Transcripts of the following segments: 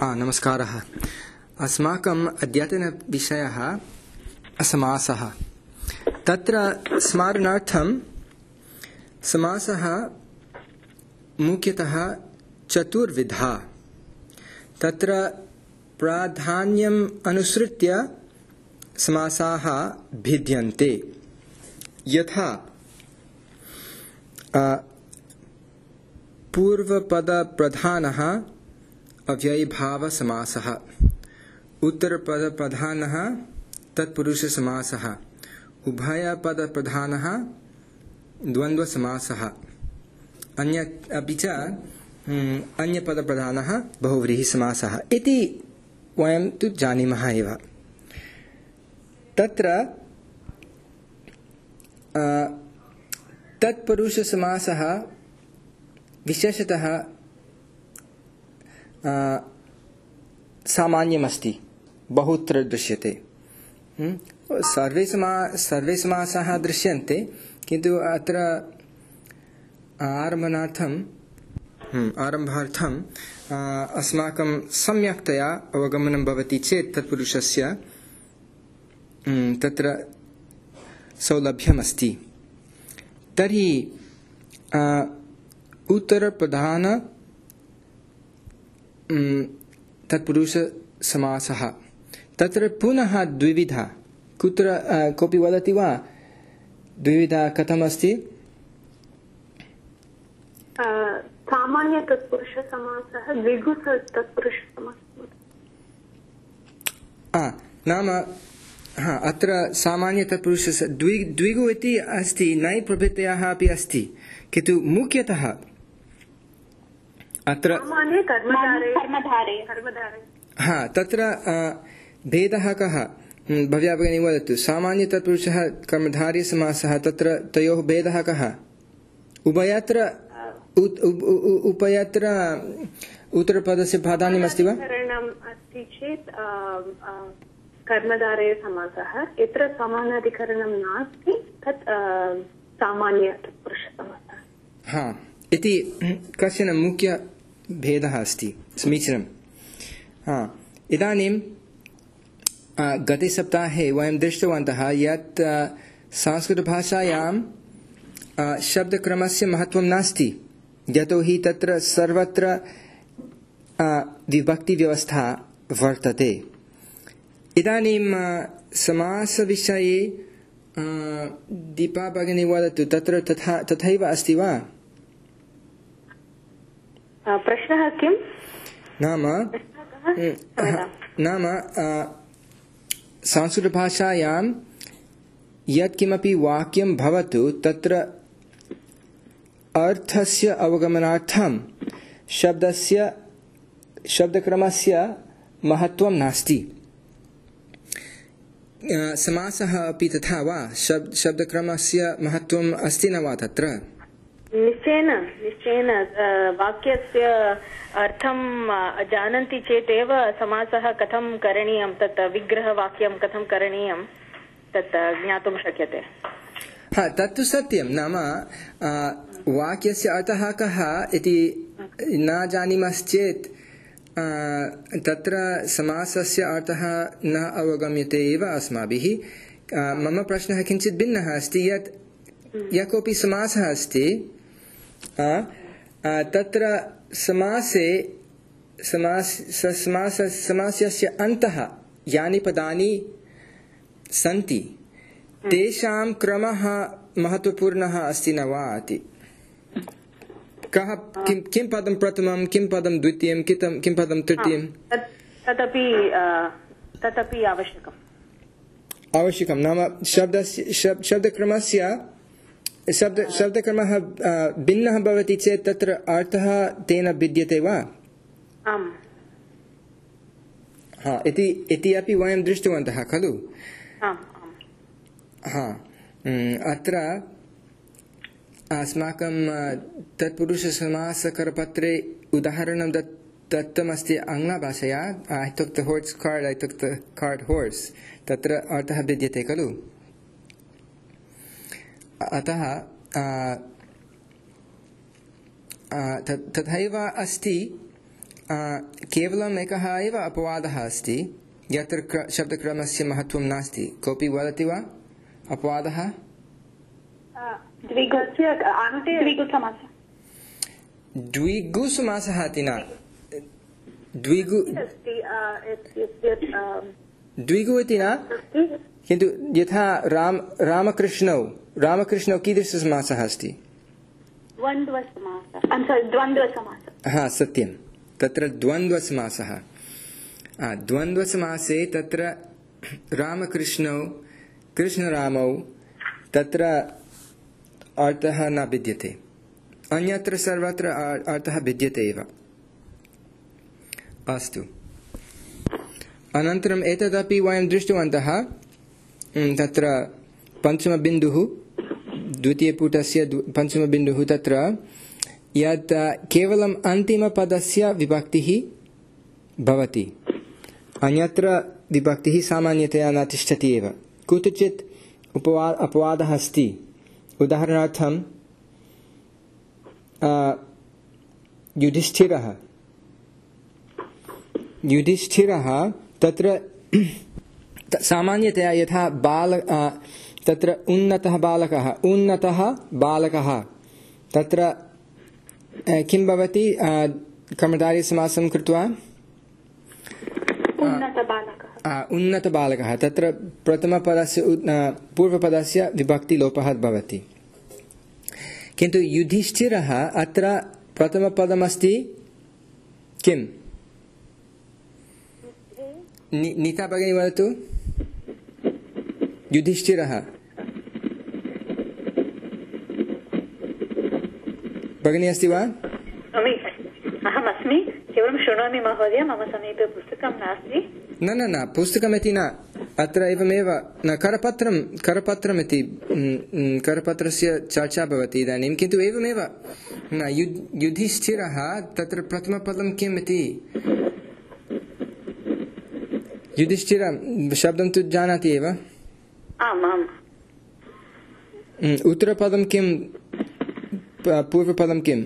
नमस्कारः। अस्माकम् अद्यतनविषयः समासः। तत्र स्मरणार्थं समासः मुख्यतः चतुर्विधः। तत्र प्राधान्यम् अनुसृत्य समासाः भिद्यन्ते। यथा पूर्वपदप्रधानः अव्ययीभावसमासः, उत्तरपदप्रधानः तत्पुरुषसमासः, उभयपदप्रधानः द्वन्द्वसमासः, अपि च अन्यपदप्रधानः बहुव्रीहिसमासः इति वयं तु जानीमः एव। तत्र तत्पुरुषसमासः विशेषतः सामान्यमस्ति, बहुत्र दृश्यते। सर्वे समासाः दृश्यन्ते, किन्तु अत्र आरम्भार्थम् अस्माकं सम्यक्तया अवगमनं भवति चेत् तत्पुरुषस्य तत्र सौलभ्यमस्ति। तर्हि उत्तरप्रधान तत्पुरुषसमासः, तत्र पुनः द्विविधा। कुत्र कोऽपि वदति वा द्विविधा कथमस्ति? सामान्य तत्पुरुषसमासः, द्विगु तत्पुरुषसमासः। नाम अत्र सामान्य तत्पुरुष द्विगु इति अस्ति, नै प्रभृतयः अपि अस्ति, किन्तु मुख्यतः अत्र तत्र भेदः कः? भव्या भगिनी वदतु। सामान्य तत्पुरुषः कर्मधारी समासः, तत्र तयोः भेदः कः? उपयत्र उत्तरपदस्य प्राधान्यमस्ति वा? अस्ति चेत् कर्मधारय समासः, यत्र समानाधिकरणं नास्ति तत् सामान्य तत्पुरुषसमासः इति कश्चन मुख्यभेदः अस्ति। समीचीनम्। इदानीं गते सप्ताहे वयं दृष्टवन्तः यत् संस्कृतभाषायां शब्दक्रमस्य महत्त्वं नास्ति, यतोहि तत्र सर्वत्र विभक्तिव्यवस्था वर्तते। इदानीं समासविषये दीपा भगिनी वदतु, तत्र तथैव अस्ति वा? प्रश्नः किं? नाम संस्कृतभाषायां यत्किमपि वाक्यं भवतु, तत्र अर्थस्य अवगमनार्थं शब्दक्रमस्य महत्त्वं नास्ति। समासः अपि तथा वा? शब्दक्रमस्य महत्त्वम् अस्ति न वा तत्र? निश्चयेन वाक्यस्य अर्थं जानन्ति चेत् एव समासः कथं करणीयं, तत् विग्रहवाक्यं कथं करणीयं तत् ज्ञातुं शक्यते। तत्तु सत्यं। नाम वाक्यस्य अर्थः कः इति न जानीमश्चेत् तत्र समासस्य अर्थः न अवगम्यते एव अस्माभिः। मम प्रश्नः किञ्चित् भिन्नः अस्ति। यत् यः कोऽपि समासः अस्ति, तत्र समासस्य अन्तः यानि पदानि सन्ति तेषां क्रमः महत्त्वपूर्णः अस्ति न वा इति। किं पदं प्रथमं, किं पदं द्वितीयं, किं पदं तृतीयं, तदपि आवश्यकं। नाम शब्दक्रमः भिन्नः भवति चेत् तत्र अर्थः तेन भिद्यते वा? आम्। इति अपि वयं दृष्टवन्तः खलु? अत्र अस्माकं तत्पुरुषसमासकरपत्रे उदाहरणं दत्तमस्ति आङ्ग्लभाषया। I took the horse cart, I took the cart horse. तत्र अर्थः भिद्यते खलु? अतः तथैव अस्ति केवलम् एकः एव अपवादः अस्ति यत्र शब्दक्रमस्य महत्त्वं नास्ति। कोऽपि वदति वा अपवादः? द्विगुसमासः इति न, द्विगु इति न, किन्तु यथा रामकृष्णौ कीदृशसमासः अस्ति? हा, सत्यं, तत्र द्वन्द्वसमासः। द्वन्द्वसमासे तत्र रामकृष्णौ कृष्णरामौ तत्र अर्थः न भिद्यते, अन्यत्र सर्वत्र अर्थः भिद्यते एव। अस्तु, अनन्तरम् एतदपि वयं दृष्टवन्तः, तत्र पञ्चमबिन्दुः, द्वितीयपुटस्य पञ्चमबिन्दुः, तत्र यत् केवलम् अन्तिमपदस्य विभक्तिः भवति, अन्यत्र विभक्तिः सामान्यतया न तिष्ठति एव। कुत्रचित् अपवादः अस्ति। उदाहरणार्थं युधिष्ठिरः तत्र सामान्यतया यथा तत्र उन्नतः बालकः तत्र किं भवति? कर्मधारयसमासं कृत्वा उन्नतबालकः, तत्र प्रथमपदस्य पूर्वपदस्य विभक्तिलोपः भवति। किन्तु युधिष्ठिरः अत्र प्रथमपदमस्ति किम्? नीता भगिनी वदतु। युधिष्ठिरः भगिनी अस्ति वा? अहमस्मि, केवलं शृणोमि महोदय, मम समीपे पुस्तकं नास्ति। न पुस्तकमिति न, अत्र एवमेव न करपत्रमिति करपत्रस्य चर्चा भवति इदानीं, किन्तु एवमेव न युधिष्ठिरः तत्र प्रथमपदं किम् इति? युधिष्ठिर शब्दं तु जानाति एव। आम्। उत्तरपदं किं? पूर्वपदं किम्?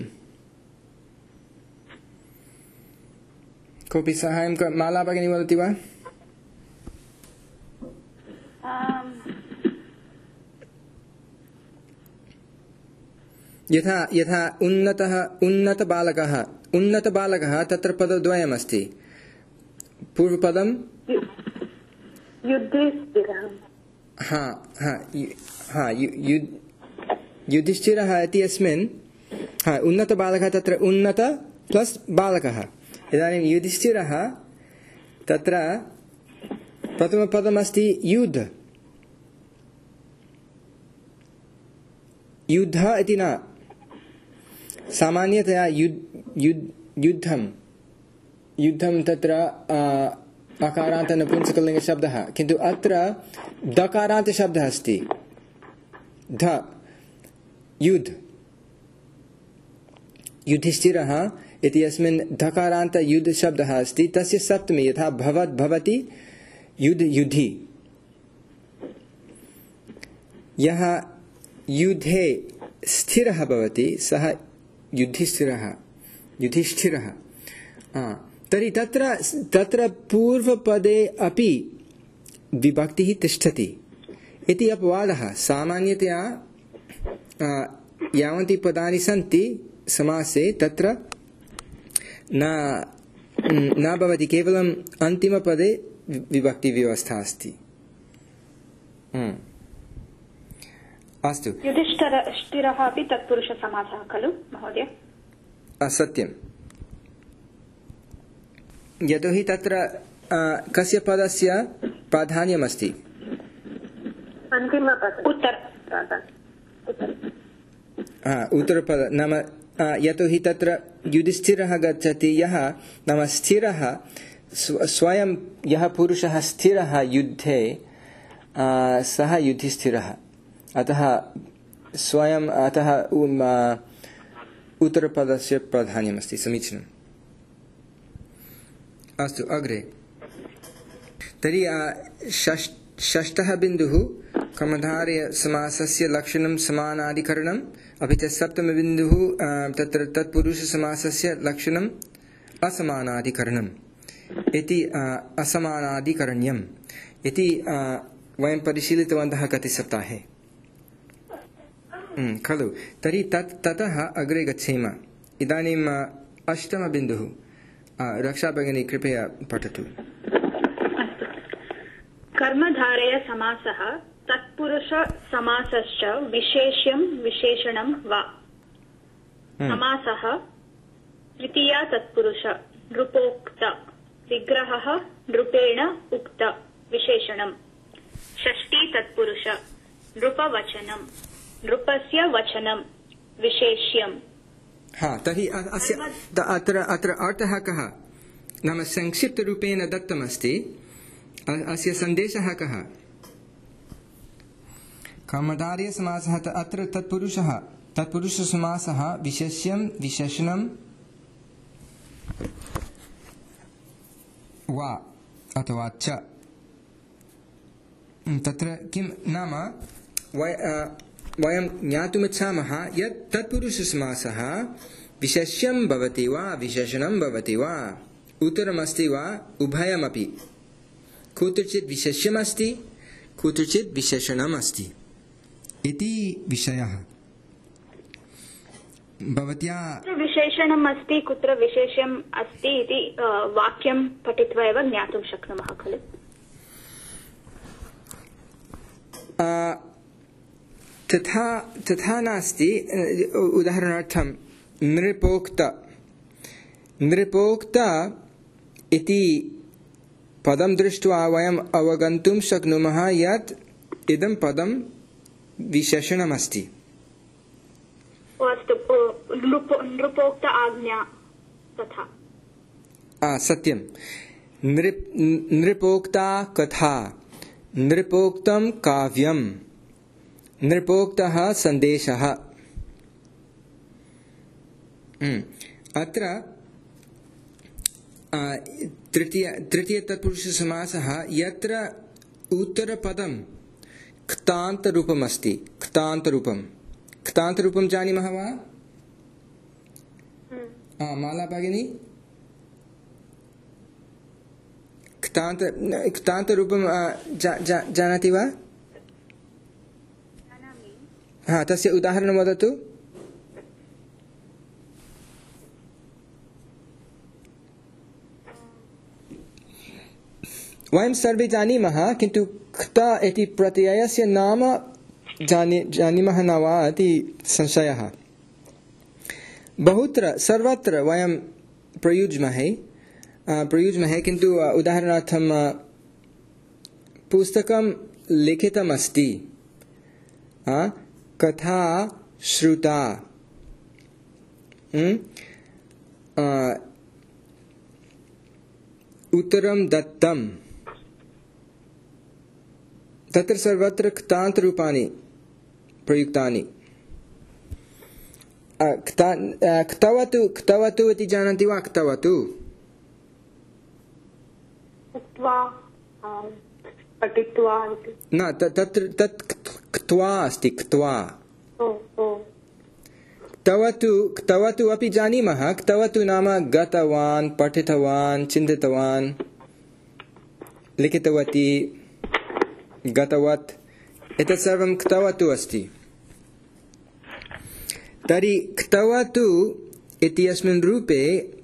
कोऽपि साहाय्यं माला भगिनी वदति वा? यथा उन्नतबालकः तत्र पदद्वयमस्ति। पूर्वपदं युधिष्ठिरः इति अस्मिन् उन्नतबालकः, तत्र उन्नत प्लस् बालकः। इदानीं युधिष्ठिरः तत्र प्रथमपदमस्ति युद्ध इति न, सामान्यतया युद्धं तत्र अकारान्त नपुंसकलिङ्गशब्दः, किन्तु अत्र दकारान्तशब्दः अस्ति। युधिष्ठिरः इति अस्मिन् धकारान्त युद्ध शब्दः अस्ति, तस्य सप्तमी यथा भवत् भवति युद्धि। यः युद्धे स्थिरः भवति सः युधिष्ठिरः। तर्हि तत्र पूर्वपदे अपि विभक्तिः तिष्ठति इति अपवादः। सामान्यतया यावन्ति पदानि सन्ति समासे तत्र न भवति, केवलम् अन्तिमपदे विभक्तिव्यवस्था अस्ति। अस्तु, युधिष्ठिरः अपि तत्पुरुषसमासः खलु महोदय? सत्यं, यतोहि तत्र कस्य पदस्य प्राधान्यमस्ति? उत्तरपद, नाम यतोहि तत्र युधिष्ठिरः गच्छति, यः नाम स्थिरः, स्वयं यः पुरुषः स्थिरः युद्धे सः युधिष्ठिरः। अतः उत्तरपदस्य प्राधान्यमस्ति। समीचीनम्। अस्तु, अग्रे। तर्हि षष्ठः बिन्दुः कर्मधारयसमासस्य लक्षणं समानाधिकरणम्, अपि च सप्तमबिन्दुः तत्र तत्पुरुषसमासस्य लक्षणम् असमानाधिकरणम् इति असमानाधिकरण्यम् इति वयं परिशीलितवन्तः गते सप्ताहे खलु। तर्हि ततः अग्रे गच्छेम। इदानीम् अष्टमबिन्दुः रक्षा भगिनी कृपया पठतु। कर्मधारय समासः तत्पुरुष समासश्च विशेष्यं विशेषणं वा। समासः तृतीया तत्पुरुष नृपोक्त विग्रहः नृपेण उक्त विशेषणं। षष्ठी तत्पुरुष नृपवचनं नृपस्य वचनं विशेष्यम्। तर्हि अत्र अर्थः कः? नाम संक्षिप्तरूपेण दत्तमस्ति। अस्य सन्देशः कः? कर्मधारयसमासः अत्र तत्पुरुषसमासः विशेष्यं विशेषणं वा अथवा च। तत्र किं नाम वयं ज्ञातुमिच्छामः यत् तत्पुरुषसमासः विशेष्यं भवति वा विशेषणं भवति वा, उत्तरमस्ति वा उभयमपि। कुत्रचित् विशेष्यमस्ति कुत्रचित् विशेषणमस्ति इति विषयः। भवत्या विशेषणम् अस्ति कुत्र विशेष्यम् अस्ति इति वाक्यं पठित्वा एव ज्ञातुं शक्नुमः खलु। तथा नास्ति। उदाहरणार्थं नृपोक्त इति पदं दृष्ट्वा वयम् अवगन्तुं शक्नुमः यत् इदं पदं विशेषणमस्ति। नृपोक्त आज्ञा तथा सत्यं। नृपोक्ता कथा, नृपोक्तं काव्यं, नृपोक्तः सन्देशः। अत्र तृतीय तत्पुरुषसमासः यत्र उत्तरपदं क्तान्तरूपमस्ति। क्तान्तरूपं जानीमः वा? माला भगिनी, क्तान्तरूपं जानाति वा? तस्य उदाहरणं वदतु। वयं सर्वे जानीमः, किन्तु क्त इति प्रत्ययस्य नाम जानीमः न वा इति संशयः। बहुत्र सर्वत्र वयं प्रयुज्महे, किन्तु उदाहरणार्थं पुस्तकं लिखितमस्ति, कथा श्रुता, उत्तरं दत्तं। तत्र सर्वत्र क्तान्तरूपाणि प्रयुक्तानि। क्तवतु इति जानन्ति वा? क्तवतु न, तत्र तत् क्त्वा अस्ति। क्तवतु अपि जानीमः। क्तवतु नाम गतवान्, पठितवान्, चिन्तितवान्, लिखितवती, गतवत्, एतत् सर्वं क्तवतु अस्ति। तर्हि क्तवतु इत्यस्मिन् रूपे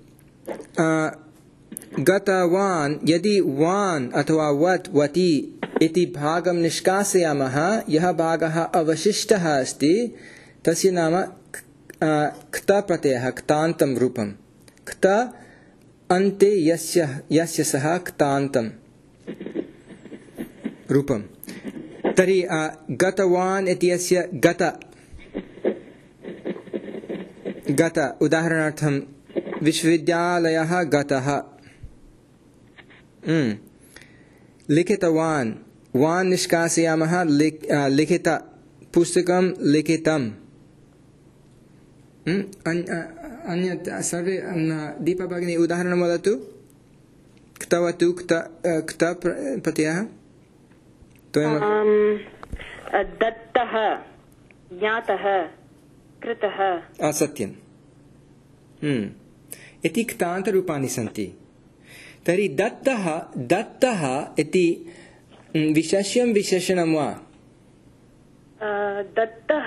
गतवान्, यदि वान् अथवा वत् वति इति भागं निष्कासयामः, यः भागः अवशिष्टः अस्ति तस्य नाम क्तप्रत्ययः, क्तान्तं रूपं। क्त अन्ते यस्य सः क्तान्तं रूपं। तर्हि गतवान् इत्यस्य गत उदाहरणार्थं विश्वविद्यालयः गतः। लिखितवान्, वान् निष्कासयामः, लिखित, पुस्तकं लिखितम्। अन्यत् सर्वे दीपा भगिनी उदाहरणं वदतु। क्तवतु क्त प्रत्ययः दत्तः, ज्ञातः, कृतः। सत्यं। इति क्तान्तरूपाणि सन्ति। तर्हि दत्तः इति विशेष्यं विशेषणं वा? दत्तः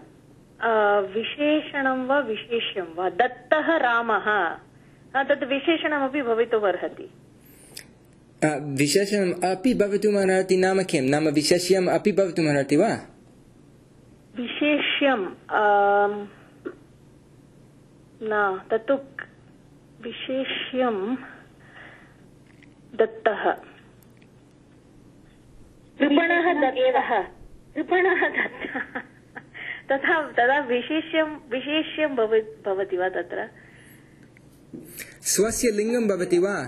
विशेषणं वा विशेष्यं वा? दत्तः रामः, तद् विशेषणमपि भवितुमर्हति। विशेषणम् अपि भवितुमर्हति नाम किं? नाम विशेष्यम् अपि भवितुमर्हति वा? विशेष्यं न, तत्तु विशेष्यं दत्तः, कृपणः दत्तः, कृपणः दत्तः, तदा विशेष्यं भवति वा तत्र? स्वस्य लिङ्गं भवति वा?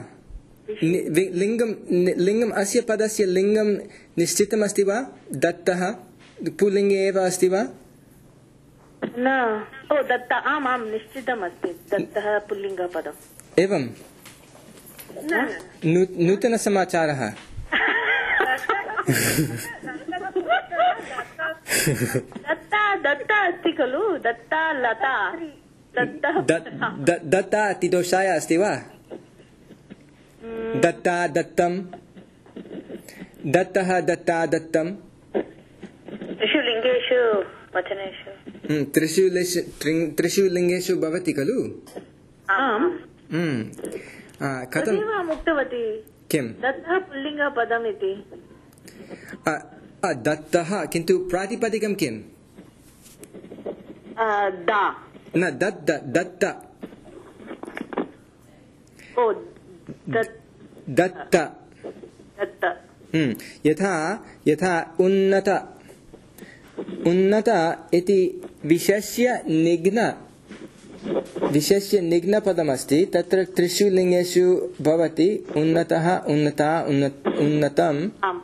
लिङ्गम् अस्य पदस्य लिङ्गं निश्चितमस्ति वा? दत्तः पुल्लिङ्गे एव अस्ति वा? न, दत्त आम् निश्चितमस्ति, दत्तः पुल्लिङ्गपदम्। एवं नूतनसमाचारः। दत्ता अस्ति खलु, दत्ता लता, दत्ता इति दोषाय अस्ति वा? दत्ता दत्तं, दत्तः दत्ता दत्तं। त्रिषु लिङ्गेषु वचनेषु, त्रिषु लिङ्गेषु भवति खलु? आम्। कथम् उक्तवती? किं? दत्तः पुल्लिङ्गपदम् इति। दत्तः, किन्तु प्रातिपदिकं किम्? न, दत्त। दत्त। यथा उन्नत इति विशेष्य निघ्नपदमस्ति, तत्र त्रिषु लिङ्गेषु भवति उन्नतः, उन्नता, उन्नतम्।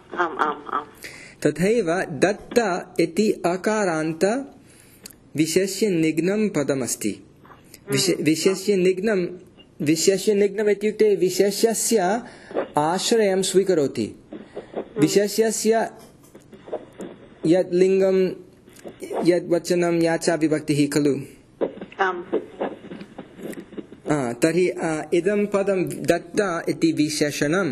तथैव दत्त इति अकारान्त विशेष्य निघ्नं पदमस्ति। विशेष्य निघ्नम् इत्युक्ते विशेष्यस्य आश्रयं स्वीकरोति। विशेष्यस्य यद् लिङ्गं, यद् वचनं, या च विभक्तिः खलु। तर्हि इदं पदं दत्त इति विशेषणं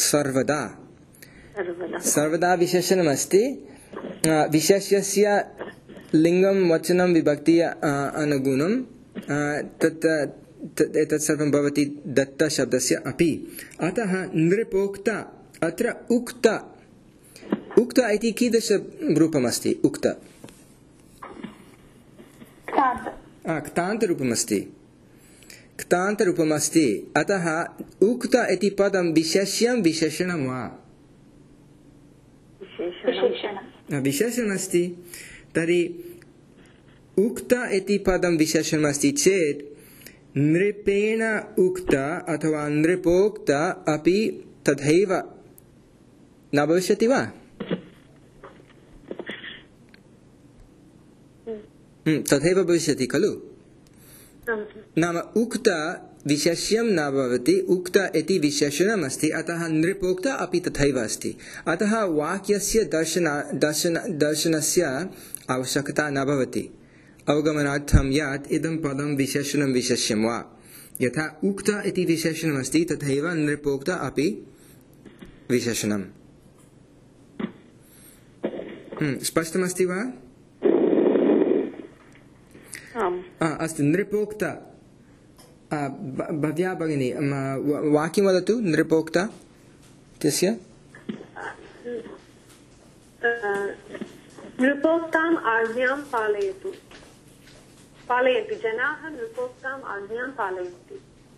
सर्वदा विशेषणमस्ति। विशेष्यस्य लिङ्गं, वचनं, विभक्ति अनुगुणं एतत् सर्वं भवति दत्तशब्दस्य अपि। अतः नृपोक्त, अत्र उक्त इति कीदृशरूपमस्ति? उक्त क्तान्तरूपमस्ति। अतः उक्त इति पदं विशेष्यं विशेषणं वा? विशेषणमस्ति। तर्हि उक्त इति पदं विशेषणमस्ति चेत् नृपेण उक्त अथवा नृपोक्त अपि तथैव न भविष्यति वा? तथैव भविष्यति खलु? नाम उक्त विशेष्यं न भवति, उक्त इति विशेषणमस्ति, अतः नृपोक्त अपि तथैव अस्ति। अतः वाक्यस्य दर्शनस्य आवश्यकता न भवति अवगमनार्थं यत् इदं पदं विशेषणं विशेष्यं वा। यथा उक्त इति विशेषणमस्ति तथैव नृपोक्त अपि विशेषणम्। स्पष्टमस्ति वा? अस्तु, नृपोक्त भव्या भगिनी वाक्यं वदतु। नृपोक्त तस्य नृपोक्ताम् आज्ञां पालयन्ति जनाः, नृपोक्ताम् आज्ञां पालयन्ति।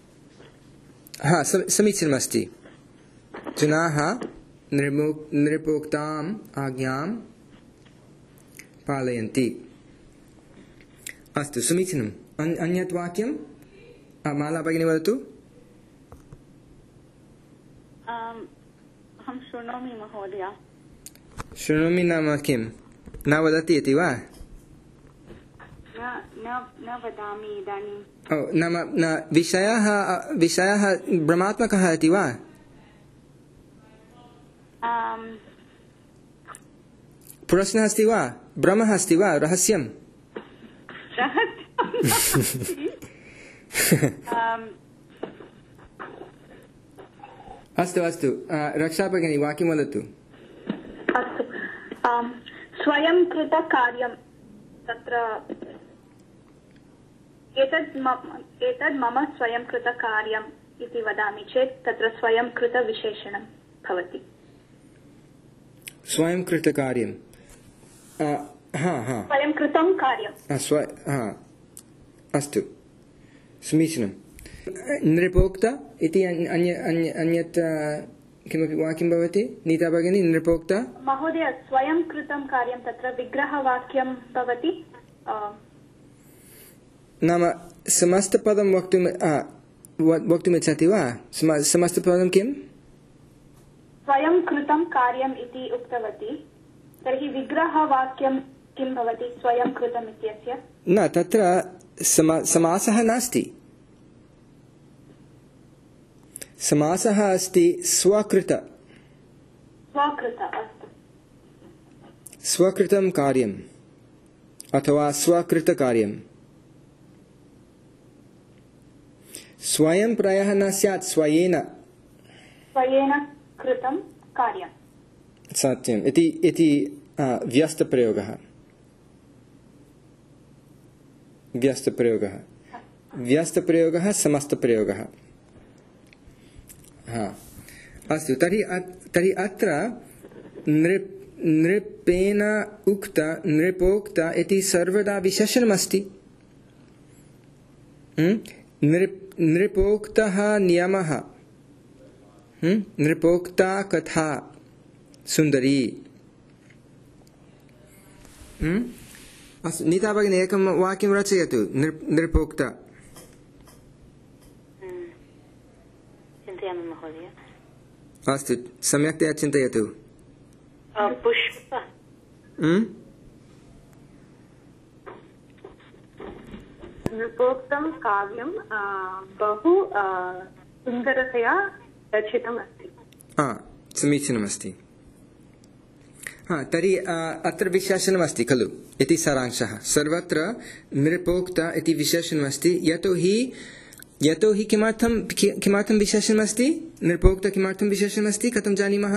समीचीनमस्ति। जनाः नृपोक्ताम् आज्ञां पालयन्ति। अस्तु, समीचीनम्। अन्यत् वाक्यं माला भगिनी वदतु। अहं शृणोमि महोदय। शृणोमि नाम किं? न वदति इति वा? न वदामि इदानीं। नाम विषयः भ्रमात्मकः इति वा? प्रश्नः अस्ति वा? भ्रमः अस्ति वा? रहस्यं? अस्तु अस्तु रक्षा भगिनी वाक्यं वदतु। अस्तु स्वयं कृत कार्यं तत्र एतद् मम स्वयं कृत कार्यम् इति वदामि चेत् तत्र स्वयं कृत विशेषणं भवति। स्वयं कृत कार्यं स्वयं कृतं कार्यं अस्तु समीचीनं। नृपोक्त इति अन्यत् किमपि वाक्यं भवति नीता भगिनी? नृपोक्त महोदय स्वयं कृतं कार्यं तत्र विग्रहवाक्यं भवति। नाम समस्तपदं वक्तुमिच्छति वा? समस्तपदं किम्? स्वयं कृतं कार्यम् इति उक्तवती, तर्हि विग्रहवाक्यं किं भवति स्वयं कृतम् इत्यस्य? न, तत्र समासः नास्ति। समासः अस्ति स्वकृत। अस्तु। स्वकृतं कार्यम् अथवा स्वकृतकार्यम्। स्वयं प्रायः न स्यात्, स्वेन कृतं कार्यम्। सत्यम् इति व्यस्तप्रयोगः। व्यस्तप्रयोगः समस्तप्रयोगः। अस्तु, तर्हि अत्र नृपेण उक्त नृपोक्त इति सर्वदा विशेषणमस्ति। नृपोक्तः नियमः, नृपोक्ता कथा सुन्दरी। अस्तु, नीता भगिनी एकं वाक्यं रचयतु। नृपोक्त। चिन्तयामि महोदय। अस्तु, सम्यक्तया चिन्तयतु। पुष्प। नृपोक्तं काव्यं बहु सुन्दरतया रचितमस्ति। समीचीनमस्ति। तर्हि अत्र विशेषणमस्ति खलु इति सारांशः। सर्वत्र नृपोक्त इति विशेषणमस्ति। यतोहि किमर्थं विशेषणमस्ति? नृपोक्त किमर्थं विशेषणमस्ति कथं जानीमः?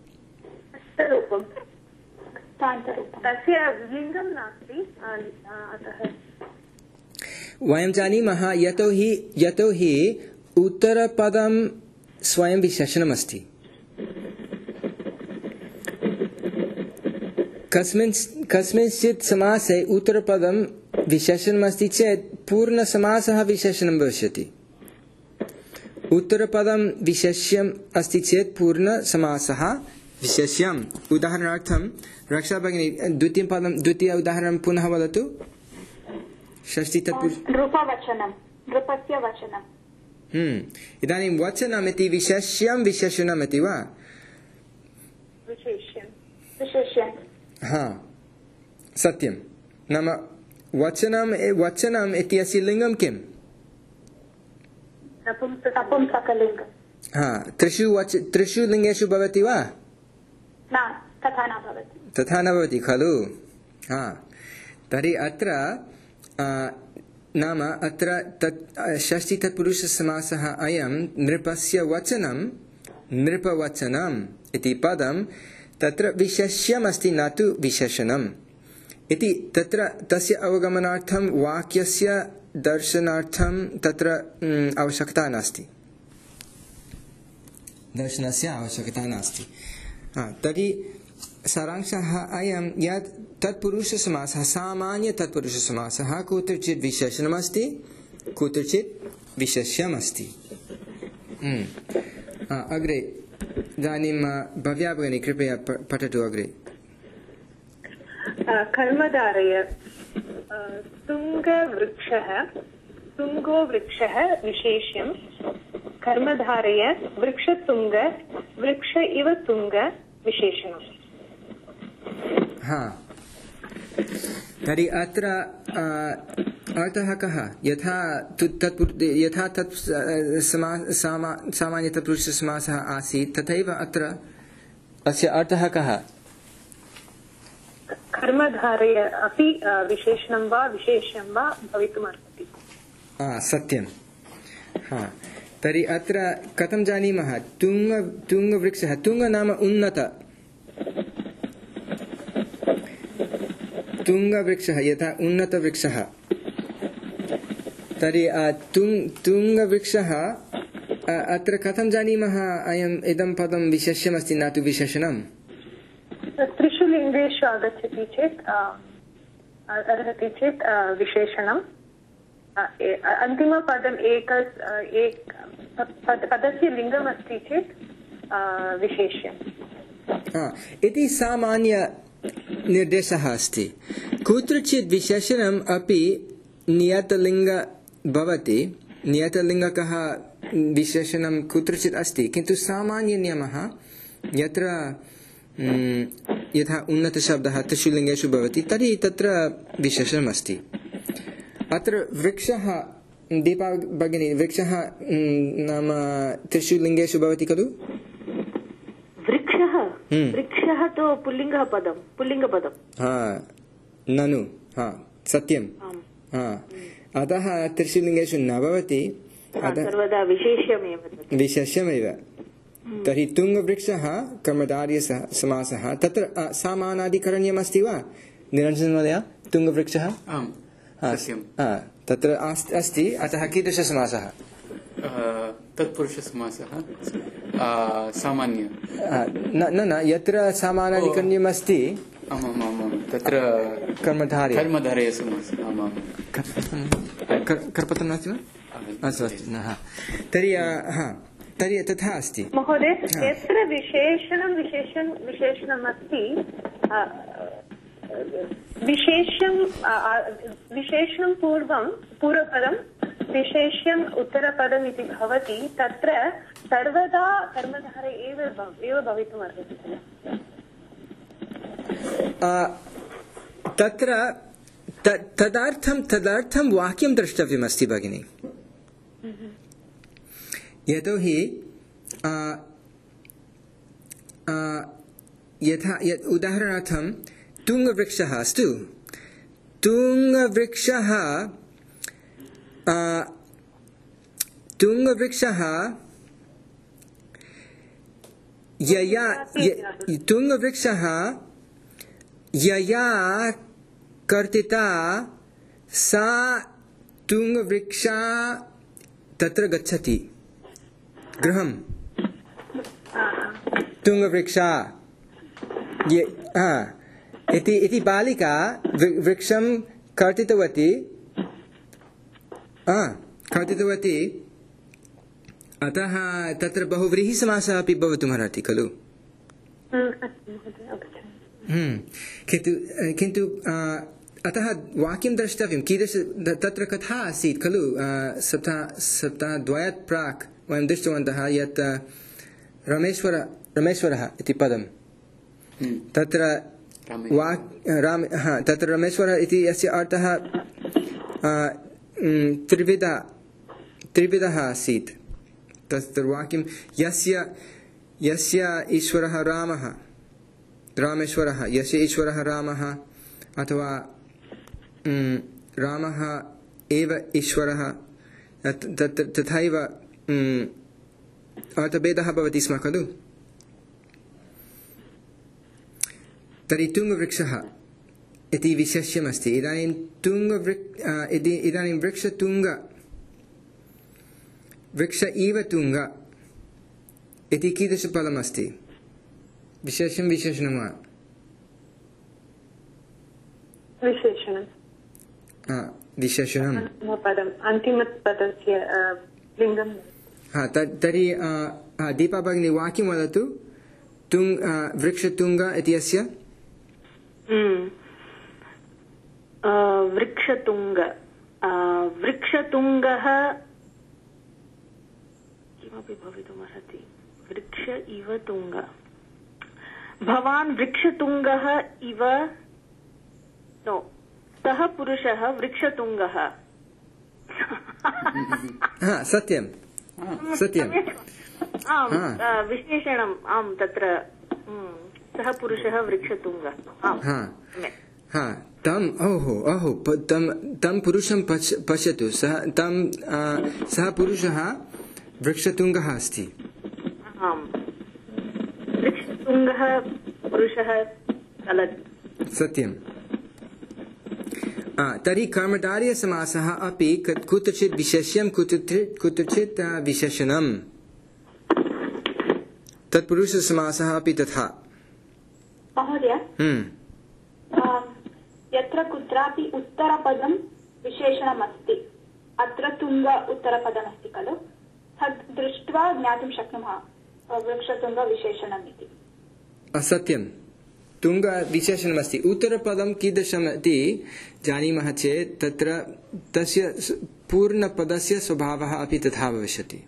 तस्य लिङ्गं नास्ति, अतः वयं जानीमः यतोहि उत्तरपदं स्वयं विशेषणमस्ति। कस्मिंश्चित् समासे उत्तरपदं विशेषणमस्ति चेत् पूर्णसमासः विशेषणं भविष्यति। उत्तरपदं विशेष्यम् अस्ति चेत् पूर्णसमासः विशेष्यम्। उदाहरणार्थं रक्षा भगिनी द्वितीय उदाहरणं पुनः वदतु। षष्ठी तत्पुरुष नृपस्य वचनम्। इदानीं वचनम् इति विशेष्यं विशेषणम् इति वा? विशेष्यम्। सत्यं। नाम वचनम् इत्यस्य लिङ्गं किम्? नपुंसकलिङ्गम्। त्रिषु लिङ्गेषु भवति वा? तथा न भवति खलु। तर्हि अत्र नाम अत्र षष्ठी तत्पुरुषसमासः अयं नृपस्य वचनं नृपवचनम् इति पदं तत्र विशेष्यमस्ति, न तु विशेषणम् इति। तत्र तस्य अवगमनार्थं वाक्यस्य दर्शनार्थं तत्र आवश्यकता नास्ति, दर्शनस्य आवश्यकता नास्ति। तर्हि सारांशः अयं यत् तत्पुरुषसमासः सामान्यतत्पुरुषसमासः कुत्रचित् विशेषणमस्ति, कुत्रचित् विशेष्यमस्ति। अग्रे इदानीं भव्या भगिनी कृपया पठतु अग्रे। कर्मधारय तुङ्गो वृक्षः विशेष्यं। कर्मधारय वृक्षतुङ्ग वृक्ष इव तुङ्ग विशेषणम्। तर्हि अत्र अर्थः कः? यथा तत् सामान्यतत्पुरुषसमासः आसीत् तथैव अत्र अस्य अर्थः कः? कर्मधारय अपि विशेषणं वा विशेष्यं वा भवितुमर्हति। सत्यं। तर्हि अत्र कथं जानीमः तुङ्गवृक्षः तुङ्ग नाम उन्नत तुङ्गवृक्षः यथा उन्नतवृक्षः तर्हि तुङ्गवृक्षः अत्र कथं जानीमः इदं पदं विशेष्यमस्ति न तु विशेषणम् त्रिषु लिङ्गेषु आगच्छति चेत् अर्हति चेत् विशेषणम् अन्तिमपदम् पदस्य लिङ्गमस्ति चेत् विशेष्यम् इति सामान्य निर्देशः अस्ति कुत्रचित् विशेषणम् अपि नियतलिङ्ग भवति नियतलिङ्गकः विशेषणं कुत्रचित् अस्ति किन्तु सामान्यनियमः यत्र यथा उन्नतशब्दः त्रिषु लिङ्गेषु भवति तर्हि तत्र विशेषणम् अस्ति अत्र वृक्षः दीपा भगिनी वृक्षः नाम त्रिषु लिङ्गेषु भवति खलु वृक्षः तु पुल्लिङ्गपदं ननु सत्यम् अतः त्रिषु लिङ्गेषु न भवति सर्वदा विशेष्यमेव तर्हि तुङ्गवृक्षः कर्मधारयसमासः तत्र समानाधिकरण्यमस्ति वा निरञ्जनमहोदय तुङ्गवृक्षः तत्र अस्ति अतः कीदृशसमासः तत्पुरुषसमासः सामान्य न यत्र समानाधिकरण्यमस्ति तत्र कर्मधारयसमासः कर्पतं नास्ति वा अस्तु तर्हि तथा अस्ति महोदय यत्र विशेषणम् अस्ति विशेषणं पूर्वपदं विशेष्यम् उत्तरपदम् इति भवति तत्र सर्वदा कर्मधारे एव भवितुम् अर्हति तत्र तदर्थं वाक्यं द्रष्टव्यमस्ति भगिनि यतोहि यथा उदाहरणार्थं तुङ्गवृक्षः अस्तु तुङ्गवृक्षः यया कर्तिता सा तुङ्गवृक्षा तत्र गच्छति गृहं तुङ्गवृक्षा इति बालिका वृक्षं कर्तितवती अतः तत्र बहुव्रीहिसमासः अपि भवितुमर्हति खलु किन्तु अतः वाक्यं द्रष्टव्यं कीदृश तत्र कथा आसीत् खलु सप्ताहद्वयात् प्राक् वयं दृष्टवन्तः यत् रमेश्वरः इति पदं तत्र तत्र रमेश्वरः इति यस्य अर्थः त्रिविधः आसीत् तत्र वाक्यं यस्य ईश्वरः रामेश्वरः यस्य ईश्वरः रामः अथवा रामः एव ईश्वरः तथैव अर्थभेदः भवति स्म खलु तर्हि तुङ्गवृक्षः इति विशेष्यमस्ति इदानीं वृक्ष इव तुङ्ग इति कीदृशपदमस्ति विशेषं विशेषणं वा विशेषणम् अन्तिमपदस्य लिङ्गं तर्हि दीपा भगिनी वाक्यं वदतु वृक्षतुङ्ग इत्यस्य वृक्षतुङ्गः किमपि भवितुमर्हति वृक्ष इव तुङ्ग भवान् वृक्षतुङ्गः इव नो सः पुरुषः वृक्षतुङ्गः सत्यं विशेषणम् आम् तत्र सः पुरुषः वृक्षतुङ्गः तं पुरुषं पश्यतु सः पुरुषः वृक्षतुङ्गः अस्ति। आम्, वृक्षतुङ्गः पुरुषः चलति। सत्यं। तर्हि कर्मधारयसमासः अपि कुत्रचित् विशेष्यं कुत्रचित् विशेषणं। तत्पुरुषसमासः अपि तथा। महोदय, यत्र कुत्रापि उत्तरपदं विशेषणमस्ति, अत्र तुङ्ग उत्तरपदमस्ति खलु, तद् दृष्ट्वा ज्ञातुं शक्नुमः वृक्षतुङ्गविशेषणम् इति। सत्यं, तुङ्गविशेषणमस्ति। उत्तरपदं कीदृशम् इति जानीमः चेत् तत्र तस्य पूर्णपदस्य स्वभावः अपि तथा भविष्यति।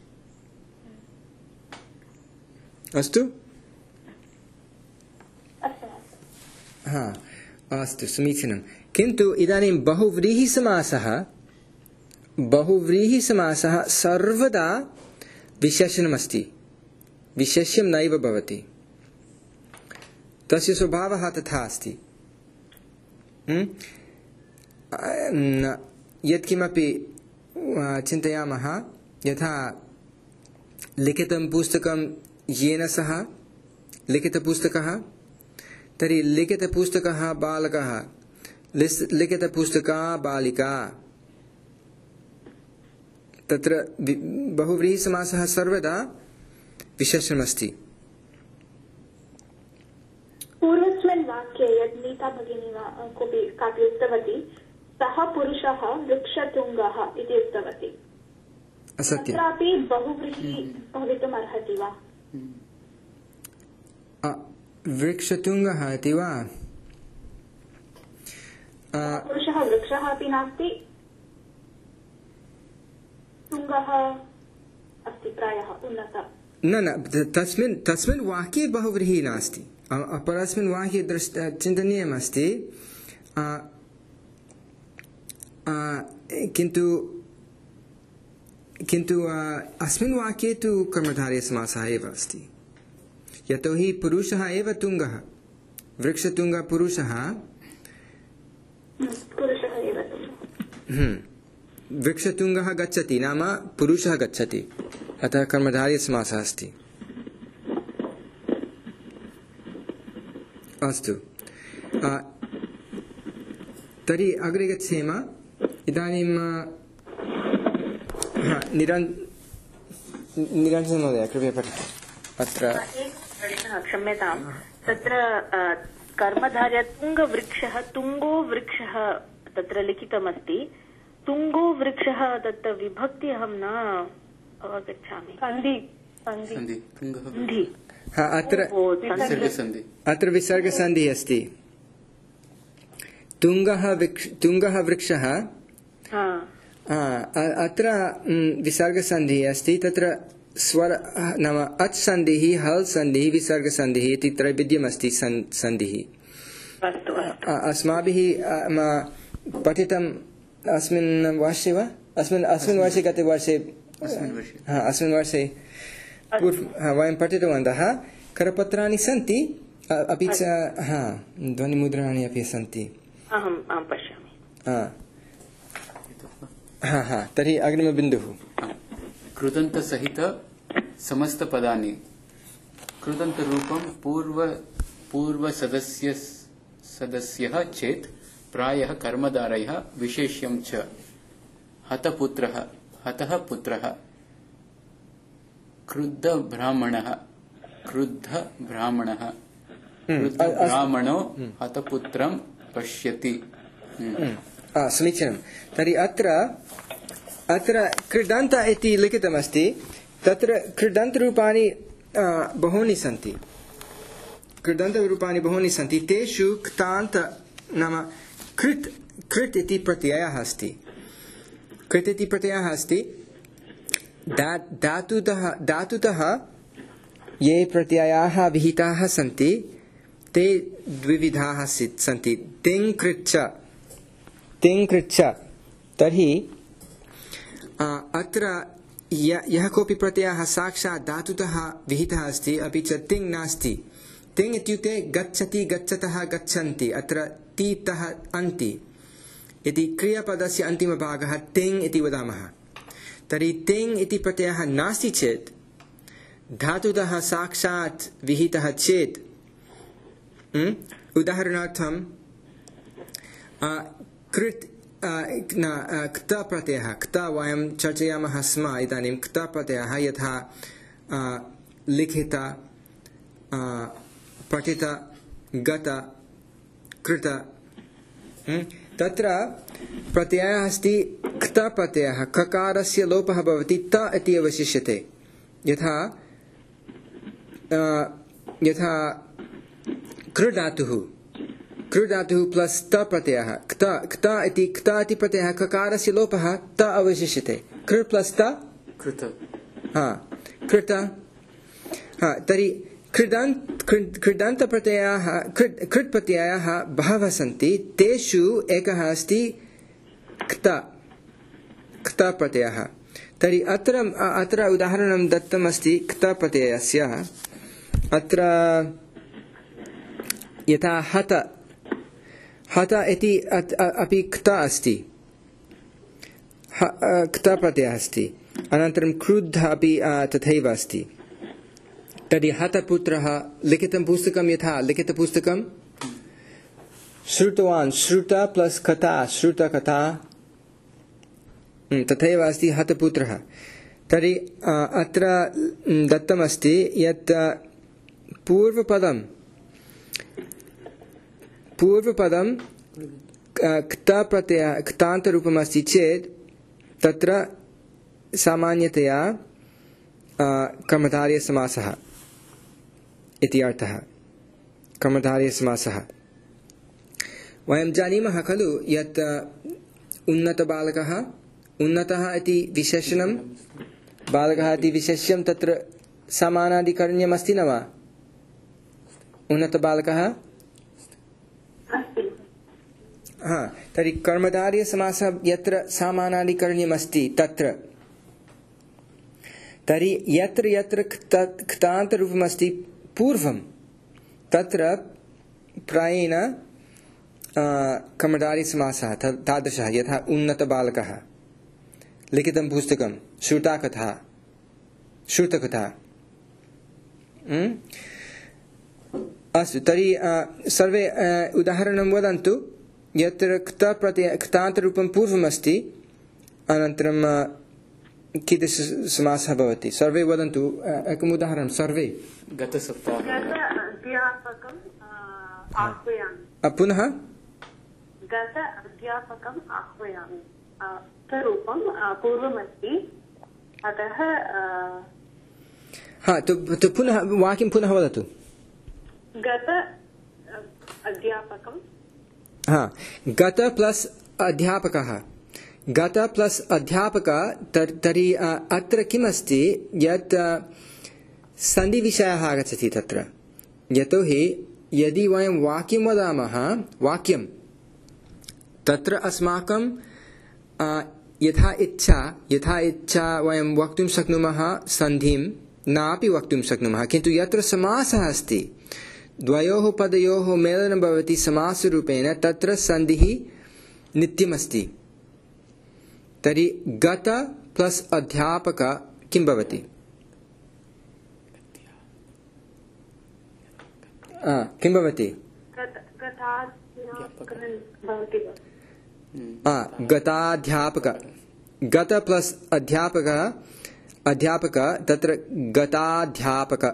अस्तु? अस्तु, समीचीनं। किन्तु इदानीं बहुव्रीहिसमासः सर्वदा विशेषणमस्ति, विशेष्यं नैव भवति। तस्य स्वभावः तथा अस्ति। यत्किमपि चिन्तयामः, यथा लिखितं पुस्तकं येन सह लिखितपुस्तकः, तर्हि लिखितपुस्तकः बालकः, लिखितपुस्तका बालिका। तत्र बहुव्रीहिसमासः सर्वदा विशेषणमस्ति। पूर्वस्मिन् वाक्ये यद् नीता भगिनी कापि उक्तवती, सः पुरुषः वृक्षतुङ्गः इति उक्तवती। तत्रापि बहुव्रीहि भवितुम् अर्हति वा? वृक्षतुङ्गः इति वा? पुरुषः वृक्षः अपि नास्ति, तुङ्गः अस्ति प्रायः उन्नतः। न, तस्मिन् वाक्ये बहुव्रीहिः नास्ति। अपरस्मिन् वाक्ये चिन्तनीयमस्ति। किन्तु अस्मिन् वाक्ये तु कर्मधारयसमासः एव अस्ति। यतोहि पुरुषः एव तुङ्गः, वृक्षतुङ्गः पुरुषः, वृक्षतुङ्गः गच्छति नाम पुरुषः गच्छति, अतः कर्मधारयसमासः अस्ति। अस्तु, तर्हि अग्रे गच्छेम। इदानीं निरञ्जन महोदय, कृपया पठतु। अत्र क्षम्यतां, तत्र कर्मधारय तुङ्गवृक्षः, तुङ्गो वृक्षः तत्र लिखितमस्ति। तुङ्गो वृक्षः तत्र विभक्ति अहं न अवगच्छामि। अत्र विसर्गसन्धिः अस्ति। तुङ्गः वृक्षः, अत्र विसर्गसन्धिः अस्ति। तत्र स्वर नाम अच् सन्धिः, हल् सन्धिः, विसर्गसन्धिः इति त्रैविध्यमस्ति सन्धिः। अस्माभिः पठितम् अस्मिन् वर्षे वा? अस्मिन् वर्षे गते वर्षे? अस्मिन् वर्षे वयं पठितवन्तः। करपत्राणि सन्ति, अपि च ध्वनिमुद्रणानि अपि सन्ति। अहं पश्यामि। तर्हि अग्रिमबिन्दुः। कृदन्तसहित समस्तपदानि। कृदन्तरूपं पूर्वसदस्यः चेत् प्रायः कर्मधारयः विशेष्यं च। हतपुत्रः, हतः पुत्रः, क्रुद्धब्राह्मणः, क्रुद्धब्राह्मणो हतपुत्रं पश्यति। समीचीनं। तर्हि अत्र कृदन्त इति लिखितमस्ति। तत्र कृदन्तरूपाणि बहूनि सन्ति। कृदन्तरूपाणि बहूनि सन्ति। तेषु क्तान्त नाम कृत् इति प्रत्ययः अस्ति। कृत् इति प्रत्ययः अस्ति। धातुतः ये प्रत्ययाः विहिताः सन्ति ते द्विविधाः सन्ति। तिङ् कृच्च। तर्हि अत्र यः कोऽपि प्रत्ययः साक्षात् धातुतः विहितः अस्ति, अपि च तिङ् नास्ति। तिङ् इत्युक्ते गच्छति, गच्छतः, गच्छन्ति। अत्र तीतः अन्ति इति क्रियापदस्य अन्तिमभागः तिङ् इति वदामः। तर्हि तेङ् इति प्रत्ययः नास्ति चेत् धातुतः साक्षात् विहितः चेत् उदाहरणार्थं कृत् क्त प्रत्ययः क्त वयं चर्चयामः स्म इदानीं क्त प्रत्ययः यथा लिखित पठित गत कृत तत्र प्रत्ययः अस्ति क्त प्रत्ययः ककारस्य लोपः भवति त इति अवशिष्यते यथा कृधातुः प्लस त प्रत्ययः क्त इति प्रत्ययः ककारस्य लोपः त अवशिष्यते कृ प्लस त कृत कृत तर्हि कृदन्त प्रत्ययाः कृत् प्रत्ययाः बहवः सन्ति तेषु एकः अस्ति क्त प्रत्ययः तर्हि अत्र उदाहरणं दत्तम् अस्ति क्त प्रत्ययस्य अत्र यथा हत इति अपि क्त अस्ति क्त प्रत्ययः अस्ति अनन्तरं क्रुद्ध अपि तथैव अस्ति तर्हि हतपुत्रः लिखितं पुस्तकं यथा लिखितपुस्तकं श्रुतवान् श्रुत प्लस कथा श्रुतकथा तथैव अस्ति हतपुत्रः तर्हि अत्र दत्तमस्ति यत् पूर्वपदं क्तान्तरूपम् अस्ति चेत् तत्र सामान्यतया कर्मधारयसमासः इति अर्थः कर्मधारयसमासः वयं जानीमः खलु यत् उन्नतबालकः उन्नतः इति विशेषणं बालकः इति विशेष्यं तत्र समानाधिकरण्यम् अस्ति न वा उन्नतबालकः तर्हि कर्मधारयसमासः यत्र समानाधिकरण्यम् अस्ति तत्र तर्हि यत्र यत्र क्तान्तरूपम् अस्ति पूर्वं तत्र प्रायेण कर्मधारयसमासः तादृशः यथा उन्नतबालकः लिखितं पुस्तकं श्रुतकथा अस्तु तर्हि सर्वे उदाहरणं वदन्तु यत्र क्तान्तरूपं पूर्वमस्ति अनन्तरं कीदृशसमासः भवति सर्वे वदन्तु एकम् उदाहरणं सर्वे गतसप्ताहे अध्यापकम् आह्वयामि पुनः गत अध्यापकम् आह्वयामि रूपं पूर्वमस्ति अतः पुनः वाक्यं पुनः वदतु गत अध्यापकं गत प्लस अध्यापकः गत प्लस अध्यापक तर्हि अत्र किमस्ति यत् सन्धिविषयः आगच्छति तत्र यतोहि यदि वयं वाक्यं वदामः वाक्यं तत्र अस्माकं यथा इच्छा वयं वक्तुं शक्नुमः सन्धिं नापि वक्तुं शक्नुमः किन्तु यत्र समासः अस्ति द्वयोः पदयोः मेलनं भवति समासरूपेण तत्र सन्धिः नित्यमस्ति तर्हि गत प्लस अध्यापक किं भवति किं भवति गताध्यापक गत प्लस अध्यापक तत्र गताध्यापक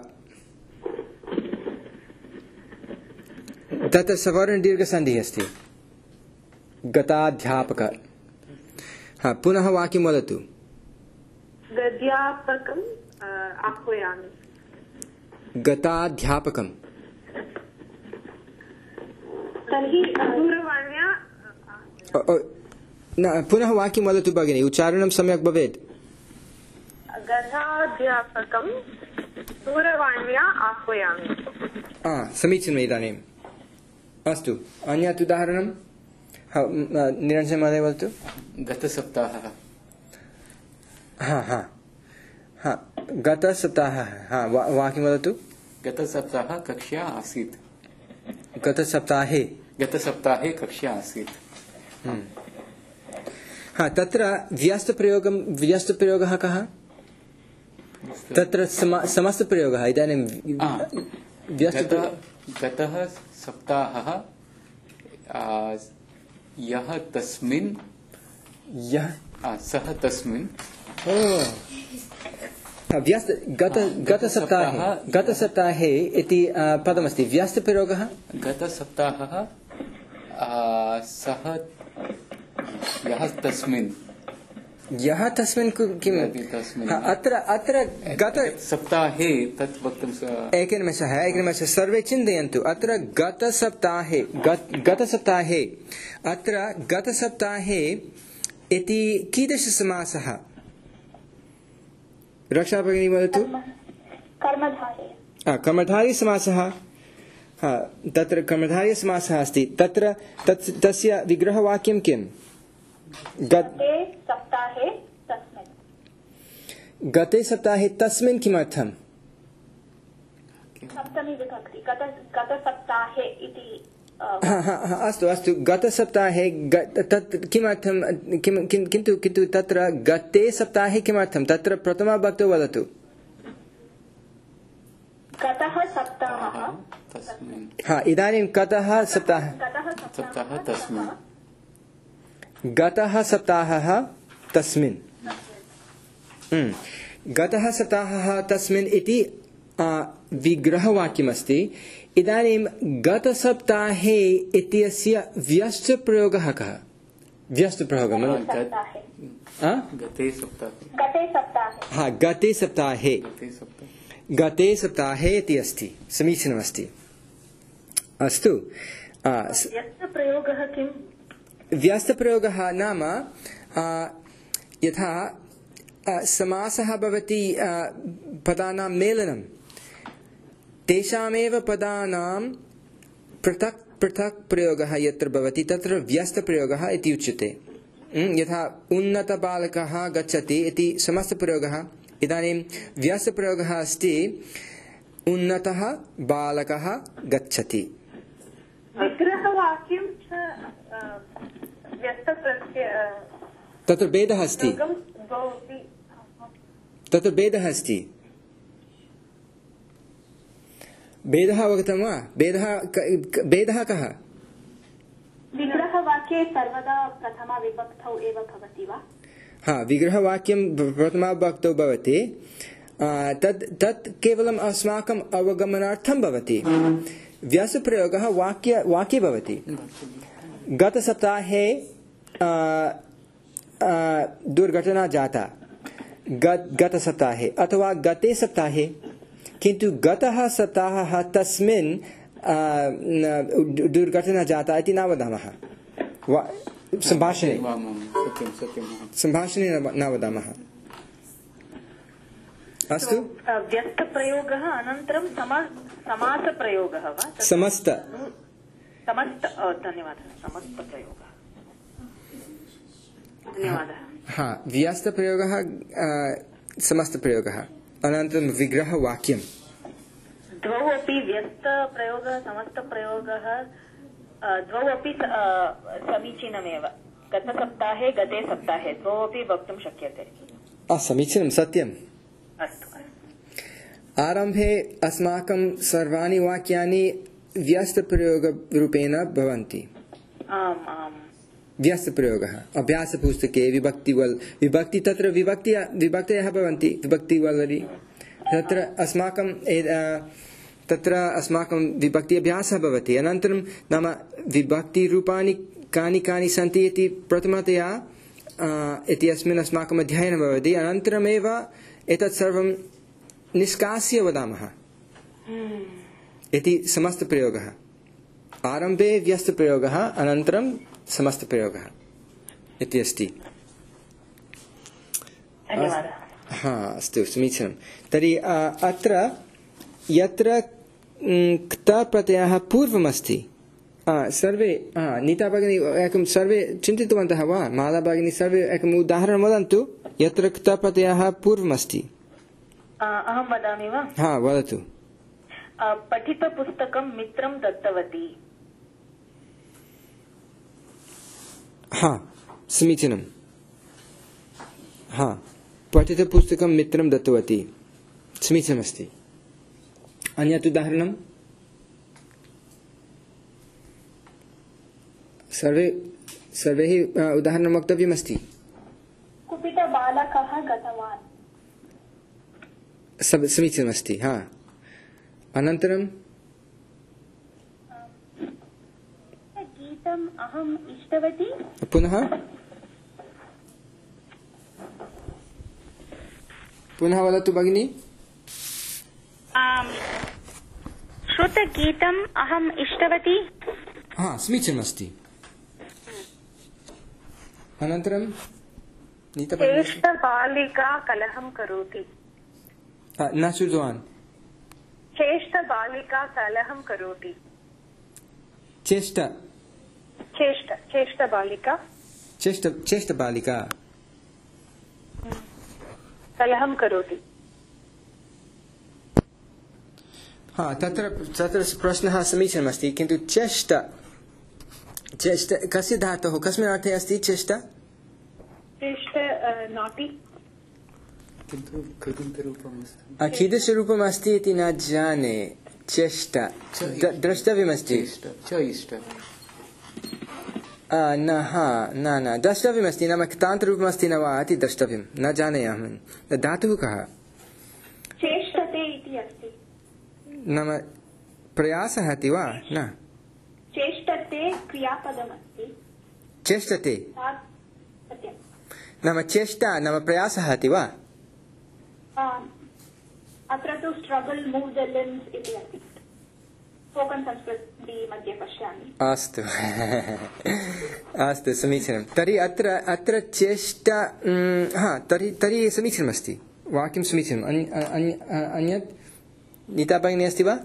तत्र सवर्णदीर्घसन्धिः अस्ति गताध्यापक पुनः वाक्यं वदतु गद्यापकम् आह्वयामि गताध्यापकं तर्हि दूरवाण्या पुनः वाक्यं वदतु भगिनी उच्चारणं सम्यक् भवेत् गताध्यापकं दूरवाण्या आह्वयामि समीचीनम् इदानीम् अस्तु अन्यत् उदाहरणं निरञ्जन महोदय वदतु गतसप्ताहः गतसप्ताहः वाक्यं वदतु गतसप्ताहे कक्षा आसीत् गतसप्ताहे कक्षा आसीत् तत्र व्यस्तप्रयोगः कः? तत्र समस्तप्रयोगः इदानीं गतः सप्ताहः यः तस्मिन् सः तस्मिन् गतसप्ताहे इति पदमस्ति। व्यस्तप्रयोगः गतसप्ताहः सः यः तस्मिन् किम् अत्र गतसप्ताहे तत् वक्तुं एकनिमेषः सर्वे चिन्तयन्तु। अत्र गतसप्ताहे इति कीदृशसमासः? रक्षा भगिनी वदतु। कर्मधारी समासः। तत्र कर्मधारी समासः अस्ति। तत्र तस्य विग्रहवाक्यं किम्? गते सप्ताहे तस्मिन् किमर्थम्? सप्तमी विभक्ति गतसप्ताहे इति। अस्तु गतसप्ताहे तत् किमर्थं? किन्तु तत्र गते सप्ताहे किमर्थं? तत्र प्रथमाविभक्तौ वदतु। इदानीं कतः सप्ताहः? गतः सप्ताहः तस्मिन्। गतः सप्ताहः तस्मिन् इति विग्रहवाक्यमस्ति। इदानीं गतसप्ताहे इत्यस्य व्यस्तप्रयोगः कः? व्यस्तप्रयोगः गते सप्ताहे इति अस्ति। समीचीनमस्ति। अस्तु। व्यस्तप्रयोगः किम्? व्यस्तप्रयोगः नाम यथा समासः भवति पदानां मेलनं, तेषामेव पदानां पृथक् पृथक् प्रयोगः यत्र भवति तत्र व्यस्तप्रयोगः इति उच्यते। यथा उन्नतबालकः गच्छति इति समस्तप्रयोगः। इदानीं व्यस्तप्रयोगः अस्ति उन्नतः बालकः गच्छति। विग्रहवाक्यं तत्र भेदः अस्ति। भेदः अवगतं वा? भेदः कः? विग्रहवाक्ये सर्वदा प्रथमा विभक्तौ एव भवति वा? विग्रहवाक्यं प्रथमा विभक्तौ भवति। तत् केवलम् अस्माकम् अवगमनार्थं भवति। व्यस्तप्रयोगः वाक्ये भवति। गतसप्ताहे दुर्घटना जाता गतसप्ताहे अथवा गते सप्ताहे, किन्तु गतः सप्ताहः तस्मिन् दुर्घटना जाता इति न वदामः। सम्भाषणे न वदामः। अस्तु। व्यस्तप्रयोगः अनन्तरं समासप्रयोगः वा? समस्त। धन्यवादः। समस्तप्रयोगः। धन्यवादः। व्यस्तप्रयोगः समस्तप्रयोगः अनन्तरं विग्रहवाक्यं। द्वौ अपि व्यस्तप्रयोगः समस्तप्रयोगः द्वौ अपि समीचीनमेव। गतसप्ताहे गते सप्ताहे द्वौ अपि वक्तुं शक्यते। समीचीनं, सत्यम्। अस्तु। आरम्भे अस्माकं सर्वाणि वाक्यानि व्यस्तप्रयोगरूपेण भवन्ति। व्यस्तप्रयोगः अभ्यासपुस्तके विभक्ति तत्र विभक्तयः भवन्ति। विभक्तिवल्लरी तत्र अस्माकं विभक्ति अभ्यासः भवति। अनन्तरं नाम विभक्तिरूपाणि कानि सन्ति इति प्रथमतया अस्मिन् अस्माकम् अध्ययनं भवति। अनन्तरमेव एतत् सर्वं निष्कास्य वदामः इति समस्तप्रयोगः। आरम्भे व्यस्तप्रयोगः अनन्तरं समस्तप्रयोगः इति अस्ति। अस्तु, समीचीनं। तर्हि अत्र यत्र क्तप्रत्ययः पूर्वमस्ति सर्वे नीता भगिनी एकं सर्वे चिन्तितवन्तः वा? माला भगिनी सर्वे एकम् उदाहरणं वदन्तु यत्र क्तप्रत्ययः पूर्वमस्ति। अहं वदामि वा? वदतु। पठितपुस्तकं मित्रं दत्तवती। समीचीनं। हा पठितपुस्तकं मित्रं दत्तवती समीचीनमस्ति। अन्यत् उदाहरणं सर्वैः उदाहरणं वक्तव्यमस्ति। कुपितबालकः गतवान्। समीचीनमस्ति। हा अनन्तरं गीतम् अहम् इष्टवती। पुनः वदतु भगिनी। श्रुतगीतम् अहम् इष्टवती। हा समीचीनमस्ति। अनन्तरं ज्येष्ठबालिका कलहं करोति। न श्रुतवान्। ज्येष्ठबालिका कलहं करोति। ज्येष्ठबालिका कलहं करोति। हा तत्र प्रश्नः समीचीनमस्ति, किन्तु चेष्ट कस्य धातोः कस्मिन् अर्थे अस्ति? चेष्ट नाटी कीदृशरूपम् अस्ति इति न जाने। चेष्ट द्रष्टव्यमस्ति। न द्रष्टव्यमस्ति, नाम क्तान्तरूपमस्ति न वा इति द्रष्टव्यं। न जाने अहं। धातुः कः? चेष्टते इति अस्ति। नाम प्रयासः इति वा? न, चेष्टते क्रियापदमस्ति। चेष्टते नाम चेष्टा नाम प्रयासः इति वा? अत्र तु स्ट्रगल् मूव् द लिम्स् इति अस्ति। स्पोकन् संस्कृति मध्ये पश्यामि। अस्तु समीचीनं। तर्हि अत्र चेष्टा तर्हि समीचीनमस्ति, वाक्यं समीचीनम्। अन्यत् नीता भगिनी अस्ति वा?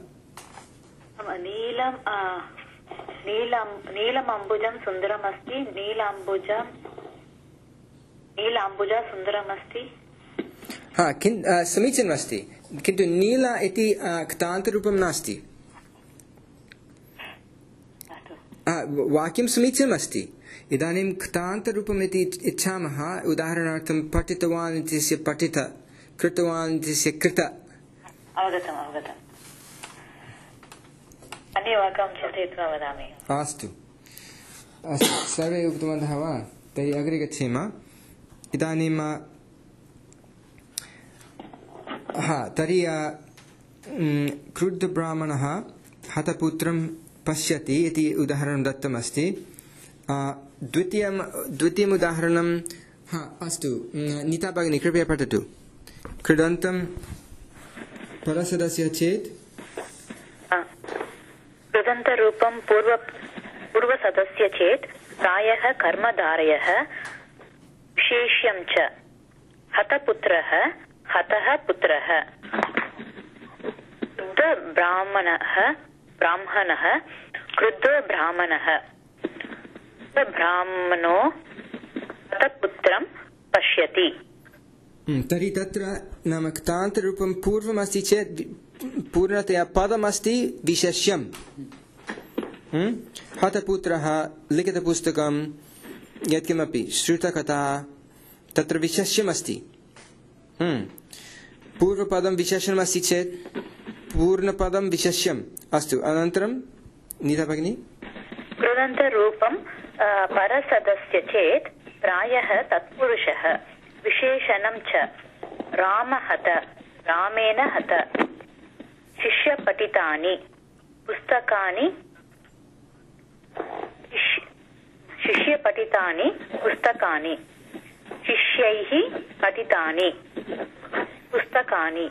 नीलमम्बुजं सुन्दरमस्ति। नीलाम्बुजा सुन्दरमस्ति। हा समीचीनमस्ति, किन्तु नीला इति क्तान्तरूपं नास्ति। वाक्यं समीचीनमस्ति। इदानीं क्तान्तरूपम् इति इच्छामः। उदाहरणार्थं पठितवान् इत्यस्य पठित, कृतवान् इत्यस्य कृत। अवगतम्। अन्यवाक्यं चिन्तयित्वा वदामि। अस्तु सर्वे उक्तवन्तः वा? तर्हि अग्रे गच्छेम। इदानीं तर्हि क्रुद्धब्राह्मणः हतपुत्रं पश्यति इति उदाहरणं दत्तमस्ति। द्वितीयम् उदाहरणं अस्तु नीता भगिनी कृपया पठतु। कृदन्तं परसदस्य चेत् कृदन्तरूपं पूर्वसदस्य चेत् प्रायः कर्मधारयः विशेष्यं च। हतपुत्रः हतः पुत्रः। ब्राह्मणः क्रुद्धो ब्राह्मणः। ब्राह्मणो हतपुत्रं पश्यति। तर्हि तत्र नाम क्तान्तरूपं पूर्वमस्ति चेत् पूर्णतया पदमस्ति विशेष्यं। हतपुत्रः लिखितपुस्तकं यत्किमपि श्रुतकथा तत्र विशेष्यमस्ति। पूर्वपदं विशेषणमस्ति चेत् पूर्णपदं विशेष्यम्। अस्तु अनन्तरं नीता भगिनी। कृदन्तरूपं परसदस्य चेत् प्रायः तत्पुरुषः विशेषणं च। रामहत रामेण हत। शिष्यपठितानि पुस्तकानि शिष्यपठितानि पुस्तकानि। शिष्यैः पठितानि पुस्तकानि।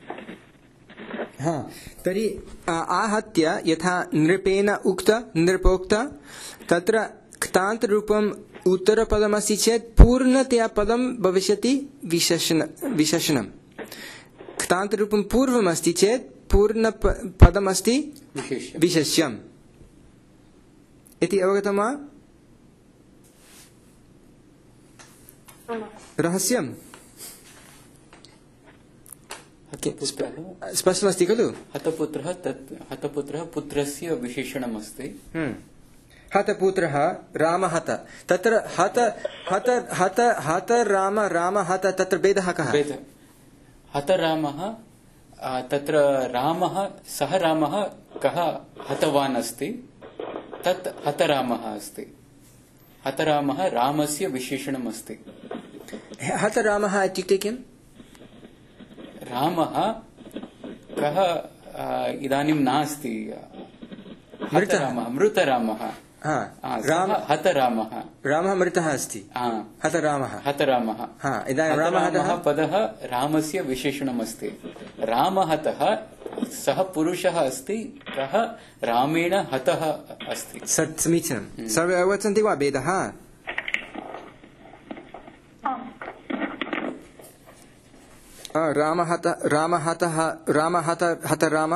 तर्हि आहत्य यथा नृपेण नृपोक्त तत्र क्तान्तरूपम् उत्तरपदमस्ति चेत् पूर्णतया पदं भविष्यति विशेषणं। क्तान्तरूपं पूर्वमस्ति चेत् पूर्णपदमस्ति विशेष्यम् इति अवगतं वा? रहस्यं स्पष्टमस्ति खलु? हतपुत्रः पुत्रस्य विशेषणमस्ति। हतपुत्रः राम हत तत्र हत हत हत हत राम राम हत तत्र भेदः कः हत रामः तत्र रामः सः रामः कः हतवान् अस्ति तत् हतरामः अस्ति हतरामः रामस्य विशेषणम् अस्ति हतरामः इत्युक्ते किम् रामः कः इदानीं नास्ति मृतरामः हतरामः रामः मृतः अस्ति हतरामः इदानीं रामः पदः रामस्य विशेषणम् अस्ति रामहतः सः पुरुषः अस्ति कः रामेण हतः अस्ति समीचीनं सर्वे अवगच्छन्ति वा भेदः हत राम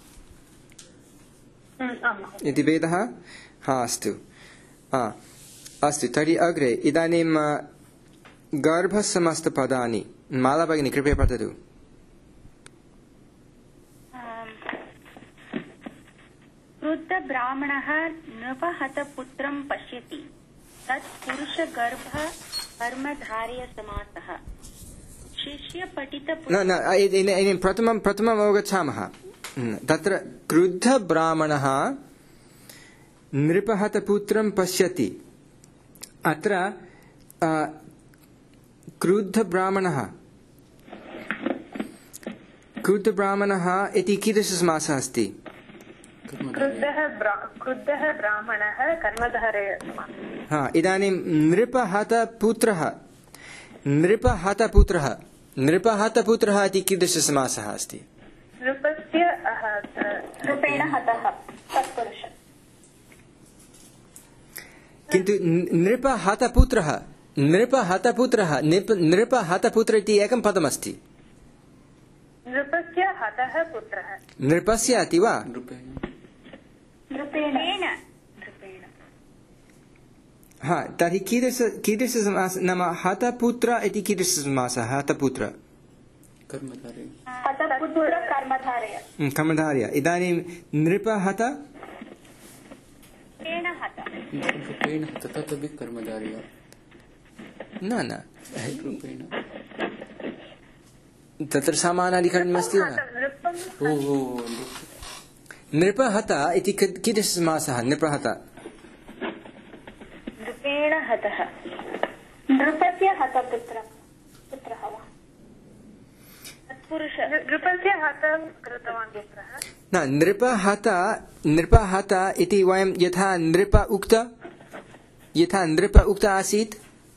इति भेदः अस्तु अस्तु तर्हि अग्रे इदानीं गर्भसमस्तपदानि माला भगिनी कृपया पठतु क्रुद्धब्राह्मणः नृपहतपुत्रं पश्यति तत् पुरुषगर्भ कर्मधारयसमासः प्रथमम् अवगच्छामः तत्र क्रुद्धब्राह्मणः नृपहतपुत्रं पश्यति अत्र क्रुद्धब्राह्मणः इति कीदृशसमासः अस्ति क्रुद्धः ब्राह्मणः कर्मधारयसमासः इदानीं नृपहतपुत्रः इति कीदृशसमासः अस्ति नृपेण हतः तत्पुरुषः किन्तु नृपहतपुत्र इति एकं पदमस्ति नृपस्य हतः पुत्रः नृपस्य इति वा नृपेण तर्हि कीदृशसमासः नाम हतपुत्र इति कीदृशसमासः हतपुत्र कर्मधारय इदानीं नृपहत न तत्र समानाधिकरणमस्ति वा नृपहत इति कीदृशसमासः नृपहत नृपेण हतः नृपस्य हतपुत्रः वा नृपस्य हतं कृतवान् पुत्रः न नृपहत इति वयं यथा नृप उक्त आसीत्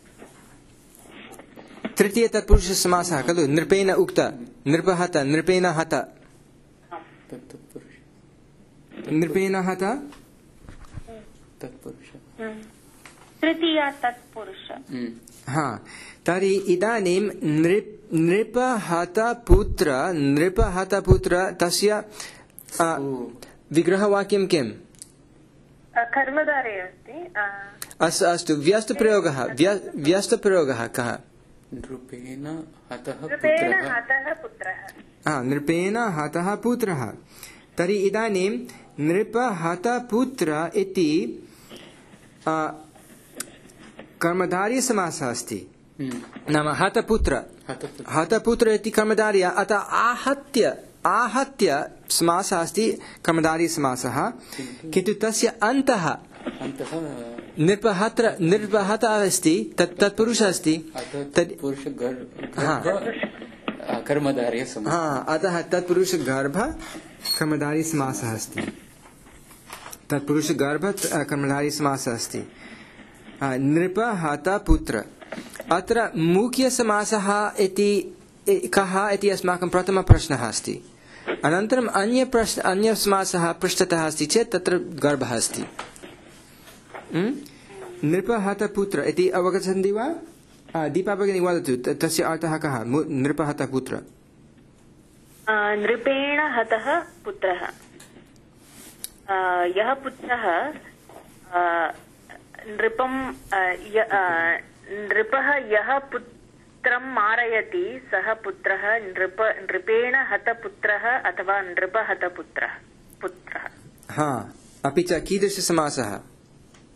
तृतीय तत्पुरुषसमासः खलु नृपेण उक्त नृपहत नृपेण हत तृतीय तत्पुरुष तर्हि इदानीं नृपहतपुत्र तस्य विग्रहवाक्यं किम् कर्मधारे अस्ति अस्तु व्यस्तप्रयोगः कः नृपेण हतः पुत्रः तर्हि इदानीं नृपहतपुत्र इति कर्मधारयसमासः अस्ति नाम हतपुत्र इति कर्मधारय अतः आहत्य समासः अस्ति कर्मधारयसमासः किन्तु तस्य अन्तः नृपहत अस्ति तत्पुरुषः अस्ति अतः तत्पुरुषगर्भ कर्मधारयसमासः अस्ति कर्मधारयसमासः अस्ति नृपहतपुत्र अत्र मुख्यसमासः इति कः इति अस्माकं प्रथमप्रश्नः अस्ति अनन्तरम् अन्यसमासः पृष्ठतः अस्ति चेत् तत्र गर्भः अस्ति नृपहतपुत्र इति अवगच्छन्ति वा दीपा भगिनी वदतु तस्य अर्थः कः नृपहतपुत्र नृपेण हतः पुत्रः यः पुत्रः नृपः यः पुत्रं मारयति सः पुत्रः नृपेण हतपुत्रः अथवा नृपहतपुत्रः अपि च कीदृशसमासः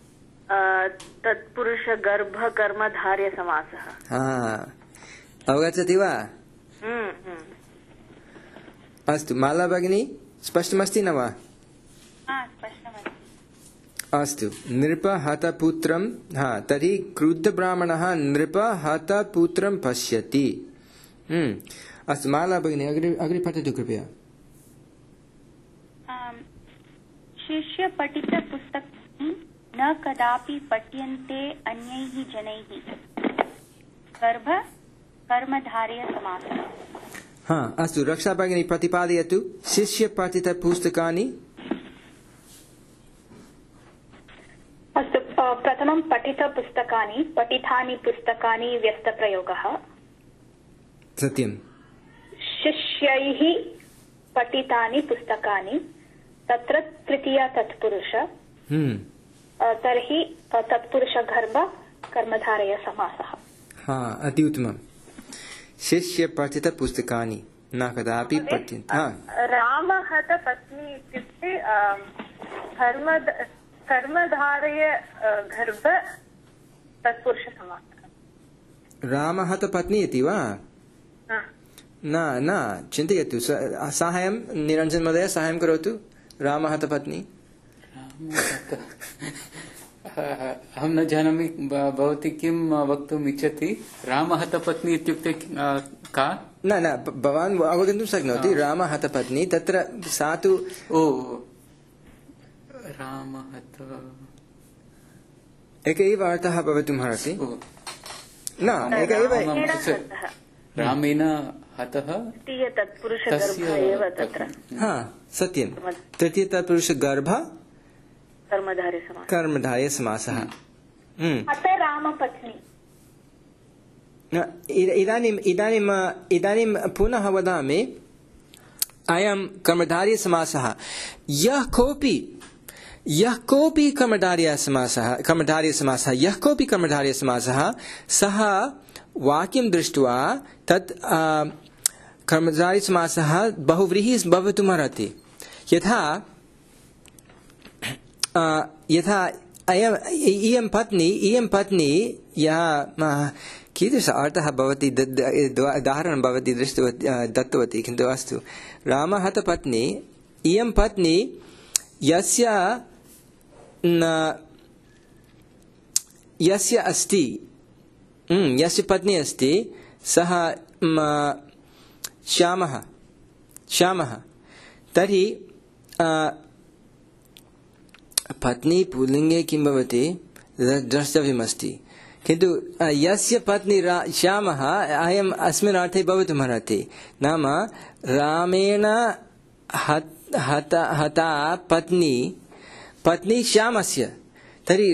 तत्पुरुषगर्भकर्मधार्यसमासः। अवगच्छति वा? अस्तु माला भगिनी स्पष्टमस्ति न वा? अस्तु नृपहतपुत्रं तर्हि क्रुद्धब्राह्मणः नृपहतपुत्रं पश्यति। अस्तु माला भगिनी अग्रे पठतु कृपया। शिष्यपठितपुस्तकानि न कदापि पठ्यन्ते अन्यैः जनैः। कर्मधारयसमासः। अस्तु रक्षा भगिनी प्रतिपादयतु शिष्यपठितपुस्तकानि। अस्तु प्रथमं पठितपुस्तकानि पठितानि पुस्तकानि व्यस्तप्रयोगः। सत्यं। शिष्यैः पठितानि पुस्तकानि तत्र तृतीया तत्पुरुष। तर्हि तत्पुरुषगर्भ कर्मधारयसमासः। अति उत्तमं। शिष्यपठितपुस्तकानि न कदापि पठ्यन्ते। रामहतपत्नी इत्युक्ते कर्मधारय गर्भ तत्पुरुषसमासः। रामहतपत्नी इति वा? न चिन्तयतु। साहाय्यं निरञ्जन महोदय साहाय्यं करोतु। रामहतपत्नी अहं न जानामि भवती किं वक्तुम् इच्छति। रामहतपत्नी इत्युक्ते का? न भवान् अवगन्तुं शक्नोति। रामहतपत्नी तत्र सा तु रामहत एक एव अर्थः भवितुम् अर्हति। न एक एव रामेण हतः सत्यं तृतीय तत्पुरुषगर्भ कर्मधारयसमासः। रामपत्नी। इदानीं पुनः वदामि अयं कर्मधारयसमासः। यः कोऽपि कर्मधारयसमासः सः वाक्यं दृष्ट्वा तत् कर्मधारयसमासः बहुव्रीहिः भवितुमर्हति। यथा इयं पत्नी या कीदृश अर्थः भवति उदाहरणं भवती दत्तवती, किन्तु अस्तु। रामहतपत्नी इयं पत्नी यस्य पत्नी अस्ति सः श्यामः। तर्हि पत्नी पुल्लिङ्गे किं भवति द्रष्टव्यमस्ति, किन्तु यस्य पत्नी श्यामः अयम् अस्मिन् अर्थे भवितुमर्हति। नाम रामेण हता पत्नी श्यामस्य। तर्हि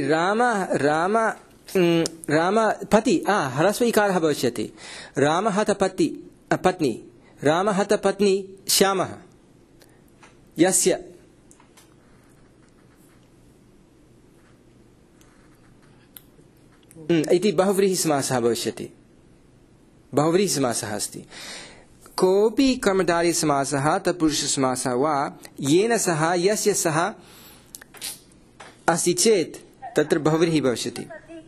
रामपति ह्रस्वईकारः भविष्यति। रामहतपत्नी श्यामः यस्य इति बहुव्रीहिसमासः भविष्यति। बहुव्रीहिसमासः अस्ति। कोऽपि कर्मधारयसमासः तत्पुरुषसमासः वा येन सह यस्य सह अस्ति चेत् तत्र बहुव्रीहिः भविष्यति।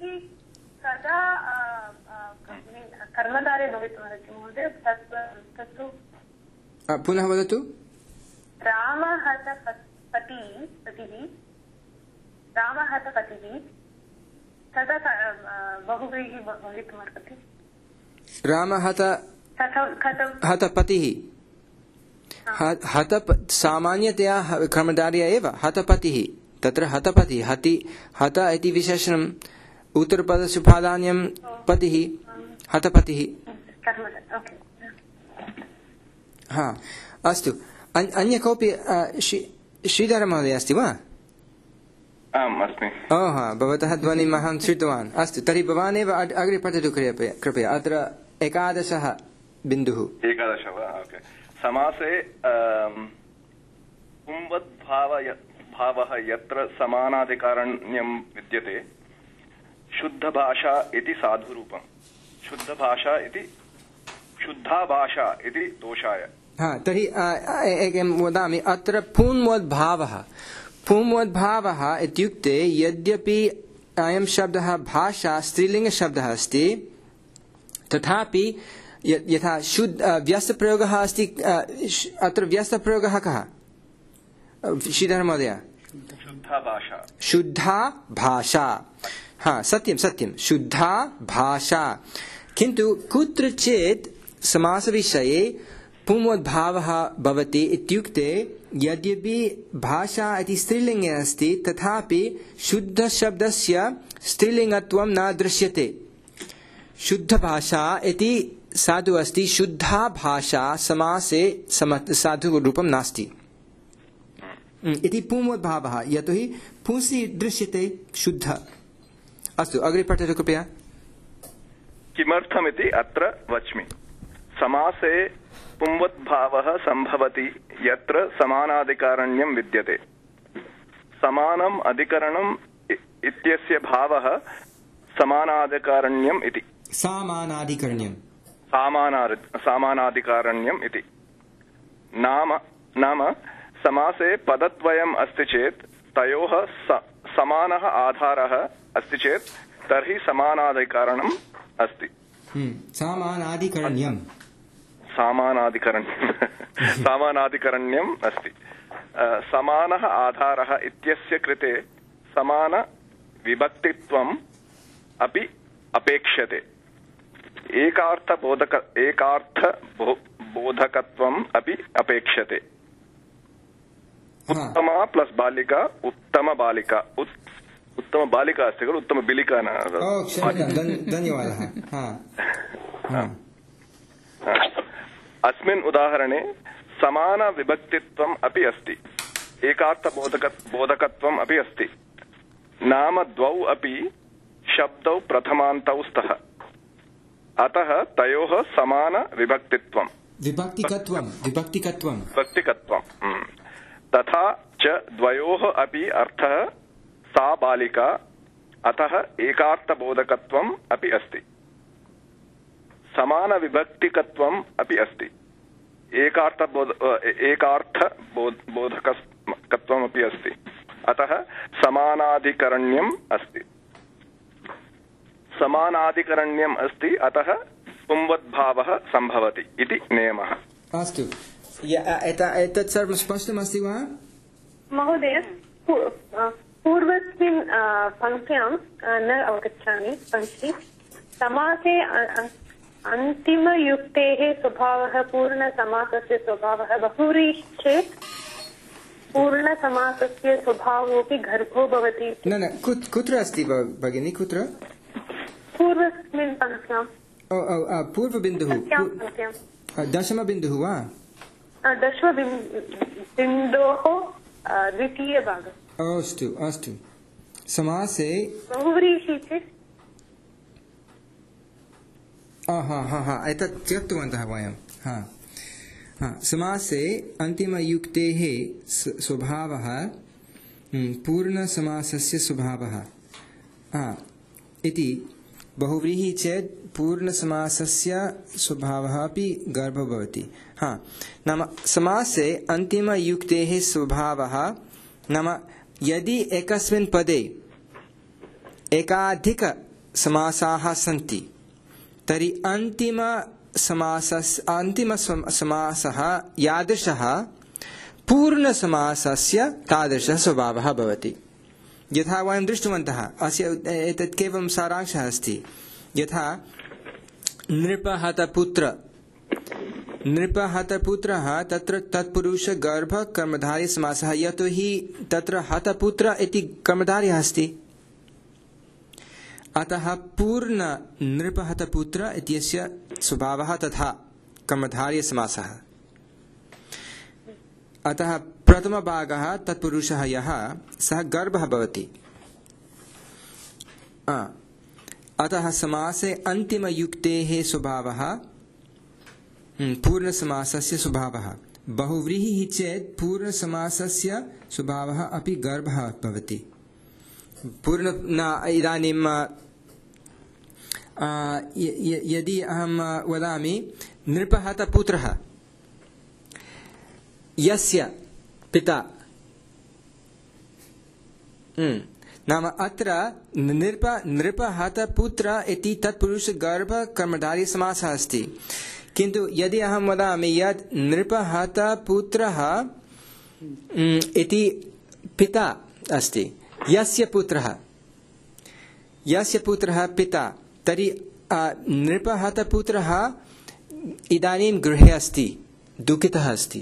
पुनः वदतु। रामहतपतिः सामान्यतया कर्मधारय एव हतपतिः। तत्र हतपतिः हत इति विशेषणम् उत्तरपदसुपादान्यं पतिः हतपतिः। अस्तु। अन्य कोऽपि श्रीधर महोदय अस्ति वा? आम् अस्मि। भवतः ध्वनिम् अहं श्रुतवान्। अस्तु, तर्हि भवान् एव अग्रे पठतु कृपया। अत्र 11 बिन्दुः। 11 वा? ओके। समासे पुंवद्भावः यत्र समानाधिकारण्यं विद्यते शुद्धभाषा इति साधुरूपम्। शुद्धभाषा इति दोषाय। तर्हि एकं वदामि। अत्र पुंवद्भावः इत्युक्ते यद्यपि अयं शब्दः भाषा स्त्रीलिङ्गशब्दः अस्ति, तथापि यथा व्यस्तप्रयोगः अस्ति, अत्र व्यस्तप्रयोगः कः? श्रीधर महोदय, शुद्धा भाषा। हाँ, सत्यं सत्यं, शुद्धा भाषा। किन्तु कुत्रचित् समासविषये पुंवद्भावः भवति इत्युक्ते यद्यपि भाषा इति स्त्रीलिङ्गे अस्ति तथापि शुद्धशब्दस्य स्त्रीलिङ्गत्वं न दृश्यते। शुद्धभाषा इति साधु अस्ति, शुद्धा भाषा समासे साधुरूपं नास्ति इति पुंवद्भावः, यतोहि पुंसि दृश्यते शुद्ध। अस्तु, अग्रे पठतु कृपया। किमर्थमिति अत्र वच्मि। समासे पुंवद्भावः सम्भवति यत्र समानाधिकरण्यं विद्यते। समानम् अधिकरणम् इत्यस्य भावः समानाधिकरण्यम् इति। सामानाधिकरण्यम् इति नाम समासे पदद्वयम् अस्ति चेत् तयोः समानः आधारः अस्ति चेत् तर्हि समानाधिकरणम् अस्ति। सामानाधिकरण्यम् अस्ति। समानः आधारः इत्यस्य कृते समान विभक्तित्वम् अपि अपेक्ष्यते। एकार्थबोधकत्वम् अपि अपेक्ष्यते। उत्तमा प्लस बालिका उत्तम बालिका उत्तम बालिका अस्ति खलु, उत्तम बिलिका न। धन्यवादः। अस्मिन् उदाहरणे समान विभक्तित्वम् अपि अस्ति, एकार्थबोधकत्वम् अपि अस्ति। नाम द्वौ अपि शब्दौ प्रथमान्तौ स्तः, अतः तयोः समान विभक्तित्वम् विभक्तिकत्वम् तथा च द्वयोः अपि अर्थः सा बालिका, अतः एकार्थबोधकत्वम् अपि अस्ति। समान विभक्तिकत्वम् अपि अस्ति, एकार्थबोधकत्वम् अपि अस्ति, अतः समानाधिकरण्यम् अस्ति। समानाधिकरण्यम् अस्ति, अतः पुंवद्भावः सम्भवति इति नियमः। अस्तु, एतत् सर्वं स्पष्टमस्ति वा महोदय? पूर्वस्मिन् पङ्क्त्यां न अवगच्छामि। पङ्क्ति समासे अन्तिमयुक्तेः स्वभावः पूर्णसमासस्य स्वभावः बहुव्रीहि चेत् पूर्णसमासस्य स्वभावोऽपि गर्भो भवति। न कुत्र अस्ति भगिनी? कुत्र? पूर्वस्मिन् पङ्क्त्यां पूर्वबिन्दुः, दशमबिन्दुः वा? दशमबिन्दोः द्वितीयभागः। अस्तु अस्तु। समासे बहुव्रीहि चेत् एतत् त्यक्तवन्तः वयं। समासे अन्तिमयुक्तेः स्वभावः पूर्णसमासस्य स्वभावः इति। बहुव्रीहि चेत् पूर्णसमासस्य स्वभावः अपि गर्भो भवति। नाम समासे अन्तिमयुक्तेः स्वभावः नाम यदि एकस्मिन् पदे एकाधिकसमासाः सन्ति तर्हि अन्तिमसमासः यादृशः पूर्णसमासस्य तादृशः स्वभावः भवति। यथा वयं दृष्टवन्तः, अस्य एतत् केवलं सारांशः अस्ति। यथा नृपहतपुत्रः तत्र तत्पुरुष गर्भ कर्मधारय समासः, यतोहि तत्र हतपुत्र इति कर्मधारयः अस्ति, अतः पूर्ण नृपहतपुत्र इत्यस्य स्वभावः तथा कर्मधारय समासः। अतः प्रथमभागः तत्पुरुषः यः सः गर्भः भवति। अतः समासे अन्तिमयुक्तेः स्वभावः पूर्णसमासस्य स्वभावः। बहुव्रीहि चेत् पूर्णसमासस्य स्वभावः अपि गर्भः भवति। इदानीं यदि अहं वदामि नृपहतपुत्रः यस्य पिता, नाम अत्र नृपहतपुत्र इति तत्पुरुषगर्भकर्मधारयसमासः अस्ति, किन्तु यदि अहं वदामि यत् नृपहतपुत्रः इति पिता अस्ति, यस्य पुत्रः पिता, तर्हि नृपहतपुत्रः इदानीं गृहे अस्ति, दुःखितः अस्ति,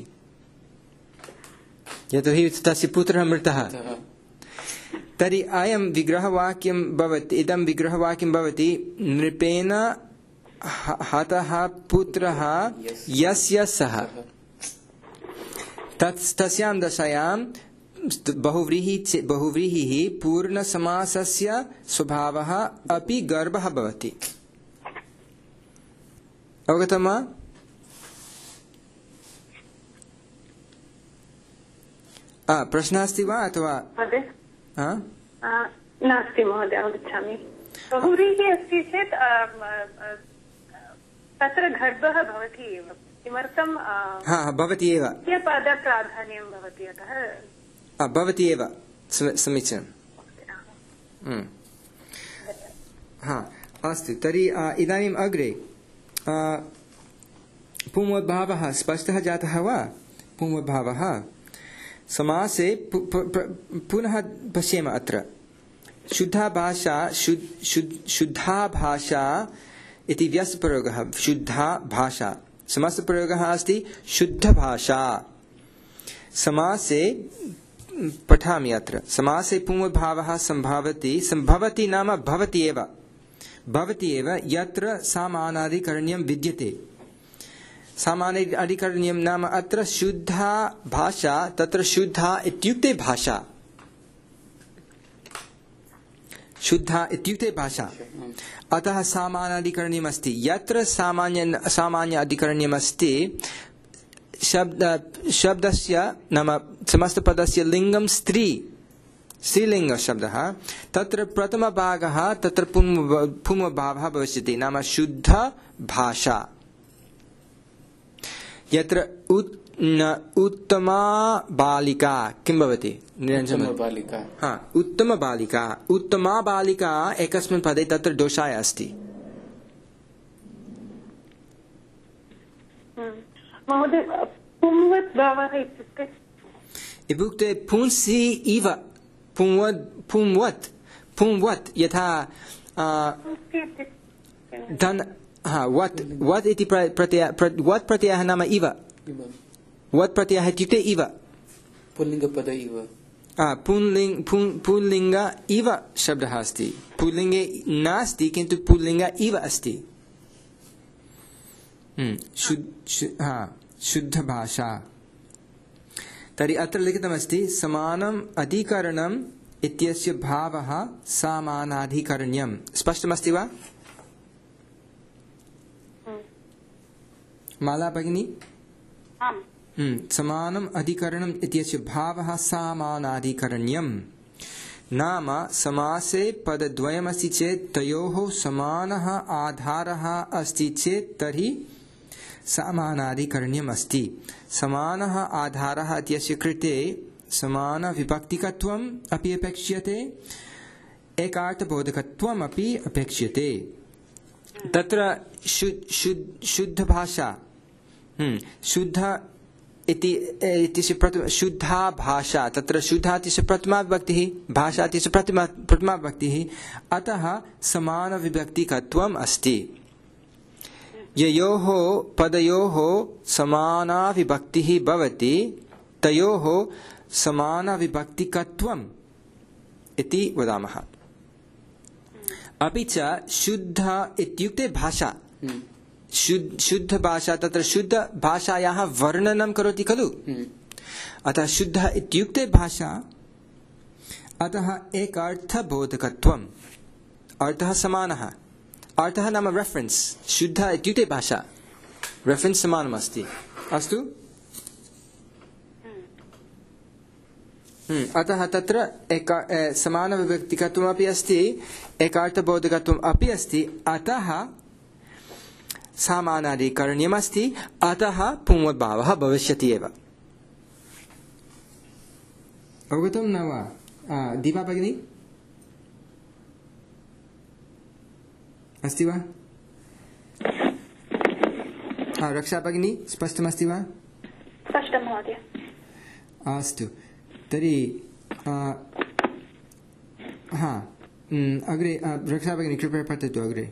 यतोहि तस्य पुत्रः मृतः। तर्हि अयं विग्रहवाक्यं भवति, इदं विग्रहवाक्यं भवति नृपेण हतः पुत्रः यस्य सः। तस्यां दशायां बहुव्रीहिः पूर्णसमासस्य स्वभावः अपि गर्भः भवति। अवगतं वा? प्रश्नः अस्ति वा अथवा? नास्ति महोदय, अवगच्छामि। बहुव्रीहिः अस्ति चेत् तत्र गर्भः भवति एव। किमर्थं? भवति एव। पदप्राधान्यं भवति, अतः भवति एव। समीचीनम्। अस्तु, तर्हि इदानीम् अग्रे पुंवद्भावः स्पष्टः जातः वा? पुंवद्भावः समासे पुनः पश्येम। अत्र शुद्धा भाषा इति व्यस्तप्रयोगः। शुद्धा भाषा समासप्रयोगः अस्ति शुद्धभाषा। समासे पठामि। अत्र समासे पुंवद्भावः सम्भवति नाम भवति एव यत्र सामानाधिकरण्यं विद्यते। सामानाधिकरण्यं नाम अत्र शुद्धा भाषा, तत्र शुद्धा इत्युक्ते भाषा। शुद्धा इत्युक्ते भाषा, अतः सामानाधिकरण्यम् अस्ति। यत्र सामान्य अधिकरण्यम् अस्ति, शब्दस्य नाम समस्तपदस्य लिङ्गं स्त्रीलिङ्गशब्दः, तत्र प्रथमभागः तत्र पुंवद्भावः भविष्यति, नाम शुद्ध भाषा। यत्र उत्तमा बालिका किं भवति? उत्तमा बालिका एकस्मिन् पदे तत्र दोषाय अस्ति। महोदय, पुंवद्भावः इत्युक्ते पुंसि इव पुंवत् यथा धन वत् इति वत् प्रत्ययः नाम इव। वत् प्रत्ययः इत्युक्ते इव, पुल्लिङ्गपद इव। पुल्लिङ्ग इव शब्दः अस्ति। पुल्लिङ्गे नास्ति, किन्तु पुल्लिङ्ग इव अस्ति। शुद्धभाषा। तर्हि अत्र लिखितमस्ति समानम् अधिकरणम् इत्यस्य भावः समानाधिकरण्यम्। स्पष्टमस्ति वा माला भगिनी? समानम् अधिकरणम् इत्यस्य भावः समानाधिकरण्यम्। नाम समासे पदद्वयमस्ति चेत् तयोः समानः आधारः अस्ति चेत् तर्हि समानाधिकरण्यम् अस्ति। समानः आधारः इत्यस्य कृते समानविभक्तिकत्वम् अपि अपेक्ष्यते, एकार्थबोधकत्वम् अपि अपेक्ष्यते। तत्र शुद्धभाषा, शुद्ध इति शुद्धा भाषा, तत्र शुद्धा इत्यस्य प्रथमा विभक्तिः, भाषा इत्यस्य प्रथमा विभक्तिः, अतः समानविभक्तिकत्वम् अस्ति। ययोः पदयोः समाना विभक्तिः भवति तयोः समानविभक्तिकत्वम् इति वदामः। अपि च शुद्ध इत्युक्ते भाषा। शुद्ध भाषा, तत्र शुद्ध भाषायाः वर्णनं करोति खलु, अतः शुद्ध इत्युक्ते भाषा, अतः एकार्थबोधकत्वम्। अर्थः समानः, अर्थः नाम रेफरेन्स्। शुद्ध इत्युक्ते भाषा, रेफरेन्स् समानमस्ति। अस्तु, अतः तत्र समानविभक्तिकत्वमपि अस्ति, एकार्थबोधकत्वम् अपि अस्ति, अतः समानाधिकरण्यमस्ति, अतः पुंवद्भावः भविष्यति एव। अवगतं न वा दीपा भगिनी? अस्ति वा? रक्षा भगिनी स्पष्टमस्ति वा? स्पष्टं महोदय। अस्तु तर्हि अग्रे रक्षा भगिनी कृपया पठतु अग्रे।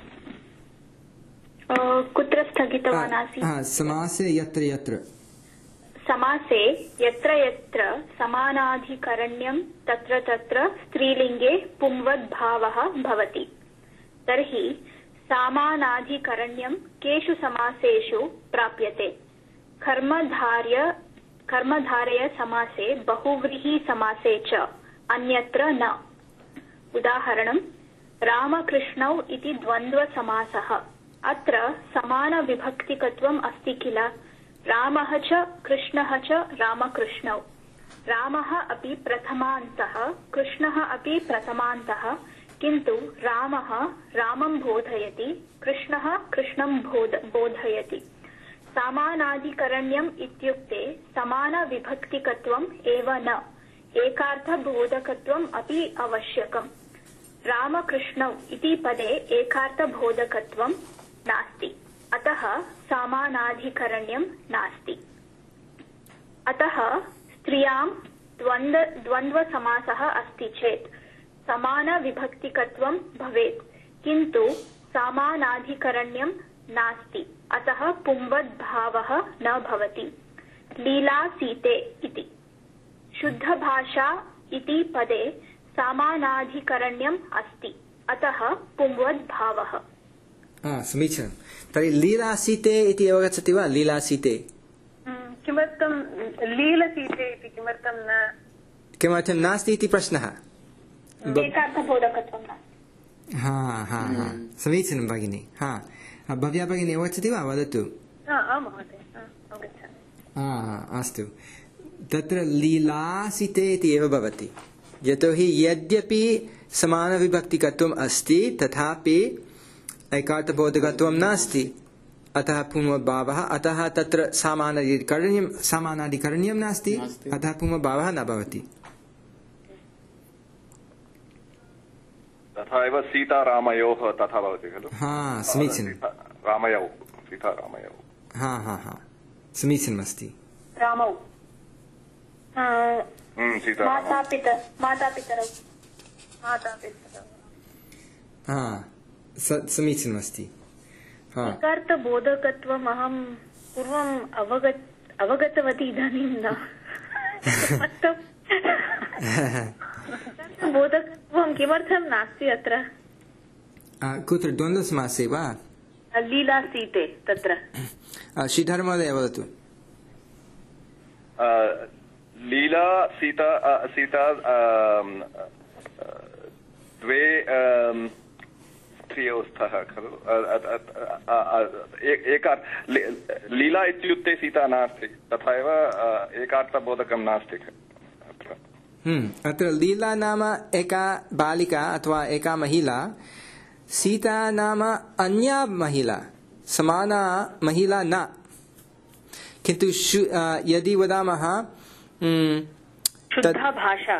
कुत्र स्थगितवान् आसीत्? समासे यत्र यत्र। समासे यत्र यत्र समानाधिकरण्यं तत्र तत्र स्त्रीलिङ्गे पुंवद्भावः भवति। तर्हि समानाधिकरण्यं केषु समासेषु प्राप्यते? कर्मधारय समासे, बहुव्रीहि समासे च, अन्यत्र न। उदाहरणं रामकृष्णौ इति द्वन्द्वसमासः। अत्र समानविभक्तिकत्वम् अस्ति किल? रामः च कृष्णः च रामकृष्णौ। रामः अपि प्रथमान्तः, कृष्णः अपि प्रथमान्तः, किन्तु रामः रामं बोधयति, कृष्णः कृष्णं बोधयति। समानाधिकरण्यम् इत्युक्ते समानविभक्तिकत्वम् एव न, एकार्थबोधकत्वम् अपि आवश्यकम्। रामकृष्णौ इति पदे एकार्थबोधकत्वं नास्ति, अतः समानाधिकरण्यं नास्ति। अतः स्त्रियां द्वन्द्वसमासः अस्ति चेत् समानविभक्तिकत्वं भवेत्, किन्तु समानाधिकरण्यं नास्ति, अतः पुंवद्भावः न भवति। लीलासीते इति शुद्धभाषा इति पदे समानाधिकरण्यम् अस्ति, अतः पुंवद्भावः। समीचीनं। तर्हि लीलासीते इति अवगच्छति वा? लीलासीते किमर्थं लीलसीते इति किमर्थं नास्ति इति प्रश्नः। एकार्थबोधकत्वं नास्ति। समीचीनं भगिनी। भव्या भगिनी अवगच्छति वा? वदतु। अस्तु, तत्र लीलासीते इति एव भवति, यतोहि यद्यपि समानविभक्तिकत्वम् अस्ति तथापि एकार्थबोधकत्वं नास्ति, अतः पुंवद्भावः। अतः तत्र समानाधिकरण्यं नास्ति, अतः पुंवद्भावः न भवति। तथा एव सीतारामयोः तथा भवति खलु? समीचीनं। रामयोः, सीतारामयोः। समीचीनमस्ति। रामौ समीचीनमस्ति। एकार्थबोधकत्वम् अहं पूर्वम् अवगतवती, इदानीं न। बोधकत्वं किमर्थं नास्ति अत्र? कुत्र? द्वन्द्वसमासे वा? लीलासीते तत्र। श्रीधर महोदय वदतु। लीला सीता द्वे स्त्रियौ स्तः खलु? लीला इत्युक्ते सीता नास्ति, तथा एव एकार्थबोधकं नास्ति अत्र। अत्र लीला नाम एका बालिका अथवा एका महिला, सीता नाम अन्या महिला, समाना महिला न। किन्तु यदि वदामः शुद्धभाषा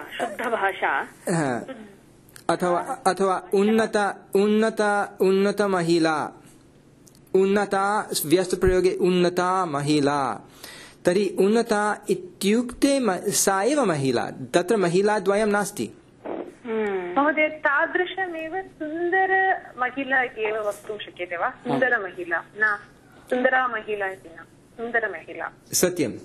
अथवा उन्नत महिला, उन्नता व्यस्तप्रयोगे उन्नता महिला, तर्हि उन्नता इत्युक्ते सा एव महिला, तत्र महिलाद्वयं नास्ति। महोदय, तादृशमेव सुन्दरमहिला इति एव वक्तुं शक्यते वा? सुन्दरमहिला न, सुन्दरा महिला इति न, सुन्दरमहिला। सत्यम्।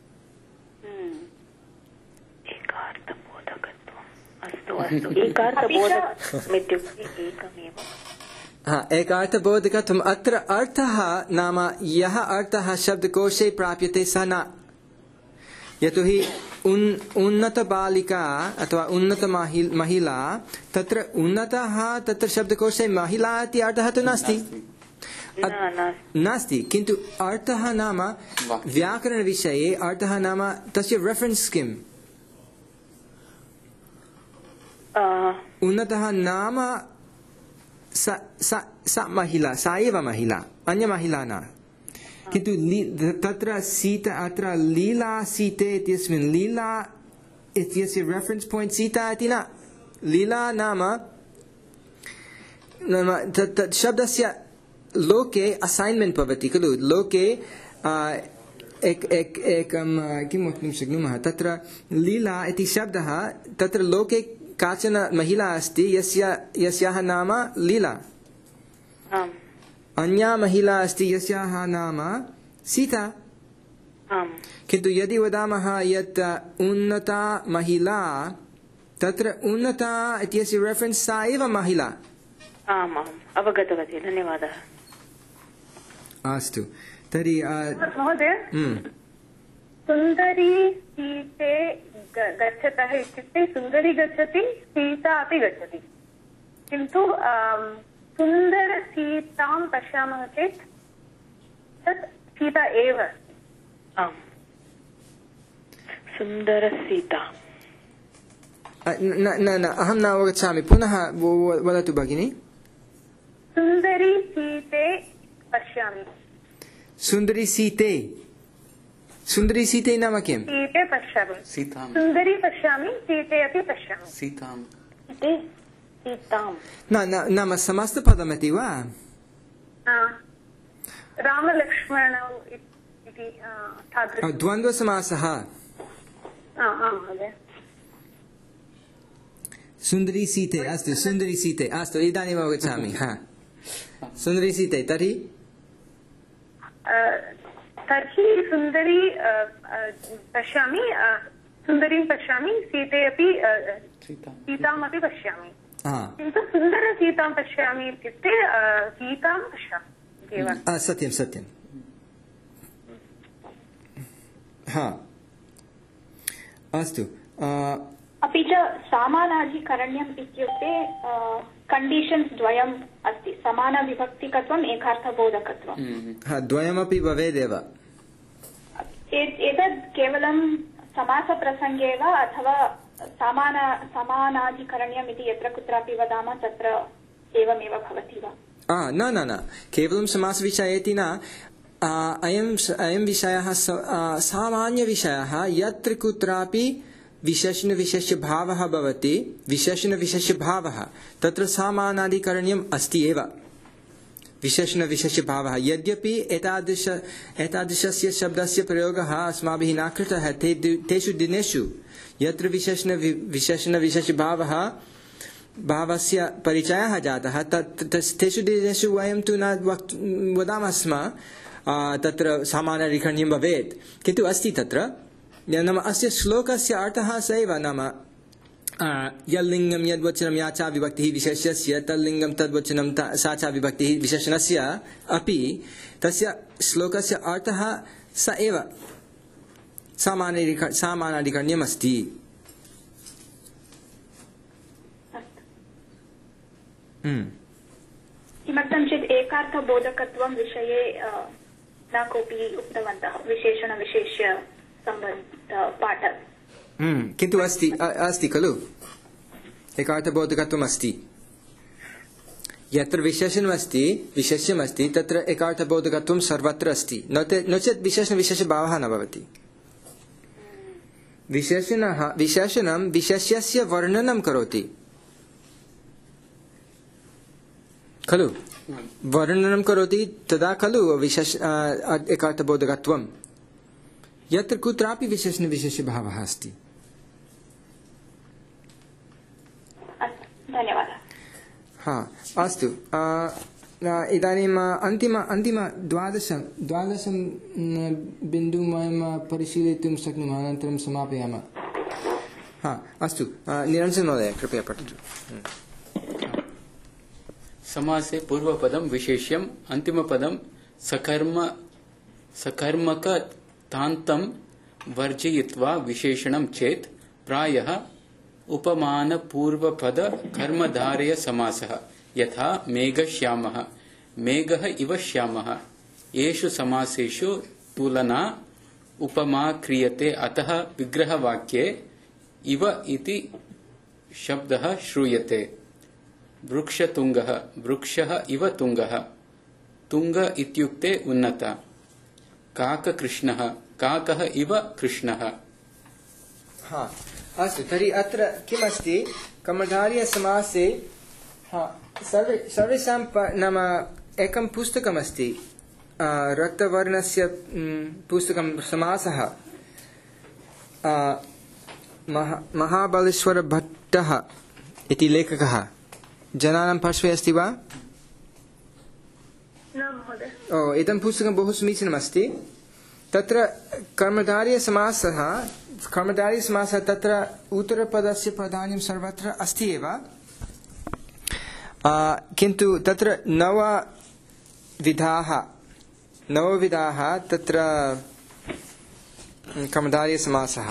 एकार्थबोधकत्वम्। अत्र अर्थः नाम यः अर्थः शब्दकोशे प्राप्यते सः न, यतोहि उन्नतबालिका अथवा उन्नतमहिला, तत्र उन्नतः तत्र शब्दकोशे महिला इति अर्थः तु नास्ति, किन्तु अर्थः नाम व्याकरणविषये अर्थः नाम तस्य रेफरेन्स् किम्? उन्नतः नाम सा महिला, सा एव महिला, अन्य महिला न। किन्तु तत्र सीता, अत्र लीला सीते इत्यस्मिन् लीला इत्यस्य रेफरेन्स् पायिण्ट् सीता इति न। लीला नाम शब्दस्य लोके असाइन्मेंट भवति खलु लोके एकं किं वक्तुं शक्नुमः तत्र लीला इति शब्दः तत्र लोके काचन महिला अस्ति यस्याः नाम लीला अन्या महिला अस्ति यस्याः नाम सीता किन्तु यदि वदामः यत् उन्नता महिला तत्र उन्नता इत्यस्य रेफरेन्स् सा एव महिला आम् अवगतवती धन्यवादः अस्तु तर्हि महोदय सुन्दरी सीते गच्छतः इत्युक्ते सुन्दरी गच्छति सीता अपि गच्छति किन्तु सुन्दरसीतां पश्यामः चेत् तत् सीता एव आम् सुन्दरसीता न अहं न अवगच्छामि पुनः वदतु भगिनि सुन्दरी सीते पश्यामि सुन्दरी सीते नाम किं सीते पश्यामि सीतां सुन्दरी पश्यामि सीते अपि पश्यामि सीतां सीतां नाम समस्तपदमिति वा रामलक्ष्मणौ इति तादृशं द्वन्द्वसमासः महोदय सुन्दरी सीते अस्तु सुन्दरी सीते अस्तु इदानीम् अवगच्छामि सुन्दरी सीते तर्हि सुन्दरी पश्यामि सुन्दरीं पश्यामि सीते अपि सीतामपि पश्यामि किन्तु सुन्दरसीतां पश्यामि इत्युक्ते सीतां पश्यामि एव सत्यं सत्यं अस्तु अपि च समानाधिकरण्यम् इत्युक्ते कण्डीषन्स् द्वयम् अस्ति समानविभक्तिकत्वम् एकार्थबोधकत्वम् द्वयमपि भवेदेव एतद् केवलं समासप्रसङ्गे वा अथवा समानाधिकरण्यम् इति यत्र कुत्रापि वदामः तत्र एवमेव भवति वा न केवलं समासविषये इति न अयं विषयः सामान्यविषयः यत्र कुत्रापि विशेषणविशेष्यभावः भवति विशेषणविशेष्यभावः तत्र समानाधिकरण्यम् अस्ति एव विशेषणविशेष्यभावः यद्यपि एतादृशस्य शब्दस्य प्रयोगः अस्माभिः न कृतः तेषु दिनेषु यत्र भावस्य परिचयः जातः तेषु दिनेषु वयं तु न वदामः स्म तत्र समानाधिकरण्यं भवेत् किन्तु अस्ति तत्र नाम अस्य श्लोकस्य अर्थः स एव नाम यल्लिङ्गं यद्वचनं या च विभक्तिः विशेष्यस्य तल्लिङ्गं तद्वचनं सा च विभक्तिः विशेषणस्य अपि तस्य श्लोकस्य अर्थः स एव समानाधिकरण्यम् अस्ति किमर्थं चेत् एकार्थबोधकत्वं विषये न कोऽपि उक्तवन्तः विशेषणविशेष्य पाठ किन्तु अस्ति खलु एकार्थबोधकत्वम् अस्ति यत्र विशेषणमस्ति विशेष्यमस्ति तत्र एकार्थबोधकत्वं सर्वत्र अस्ति नो चेत् विशेषणविशेषभावः न भवति विशेषणं विशेष्यस्य वर्णनं करोति खलु वर्णनं करोति तदा खलु एकार्थबोधकत्वम् यत्र कुत्रापि विशेषणविशेष्यभावः अस्ति धन्यवादः अस्तु इदानीम् अन्तिम द्वादशं बिन्दुं वयं परिशीलयितुं शक्नुमः अनन्तरं समापयामः अस्तु निरञ्जन महोदय कृपया पठतु समासे पूर्वपदं विशेष्यम् अन्तिमपदं सकर्मकतान्तं वर्जयित्वा विशेषणं चेत् प्रायः उपमानपूर्वपद कर्मधारय समासः यथा मेघश्यामः मेघः इव श्यामः येषु समासेषु तुलना उपमा क्रियते अतः विग्रहवाक्ये इव इति शब्दः श्रूयते वृक्षतुङ्गः वृक्षः इव तुङ्गः तुङ्ग इत्युक्ते उन्नत काककृष्णः काकः इव कृष्णः अस्तु तर्हि अत्र किमस्ति कर्मधारयसमासे सर्वेषां नाम एकं पुस्तकमस्ति रक्तवर्णस्य पुस्तकं समासः महाबलेश्वरभट्टः इति लेखकः जनानां पार्श्वे अस्ति वा? इदं पुस्तकं बहु समीचीनमस्ति। तत्र कर्मधारयसमासः तत्र उत्तरपदस्य प्राधान्यं सर्वत्र अस्ति एव, किन्तु तत्र नवविधाः तत्र कर्मधारयसमासः।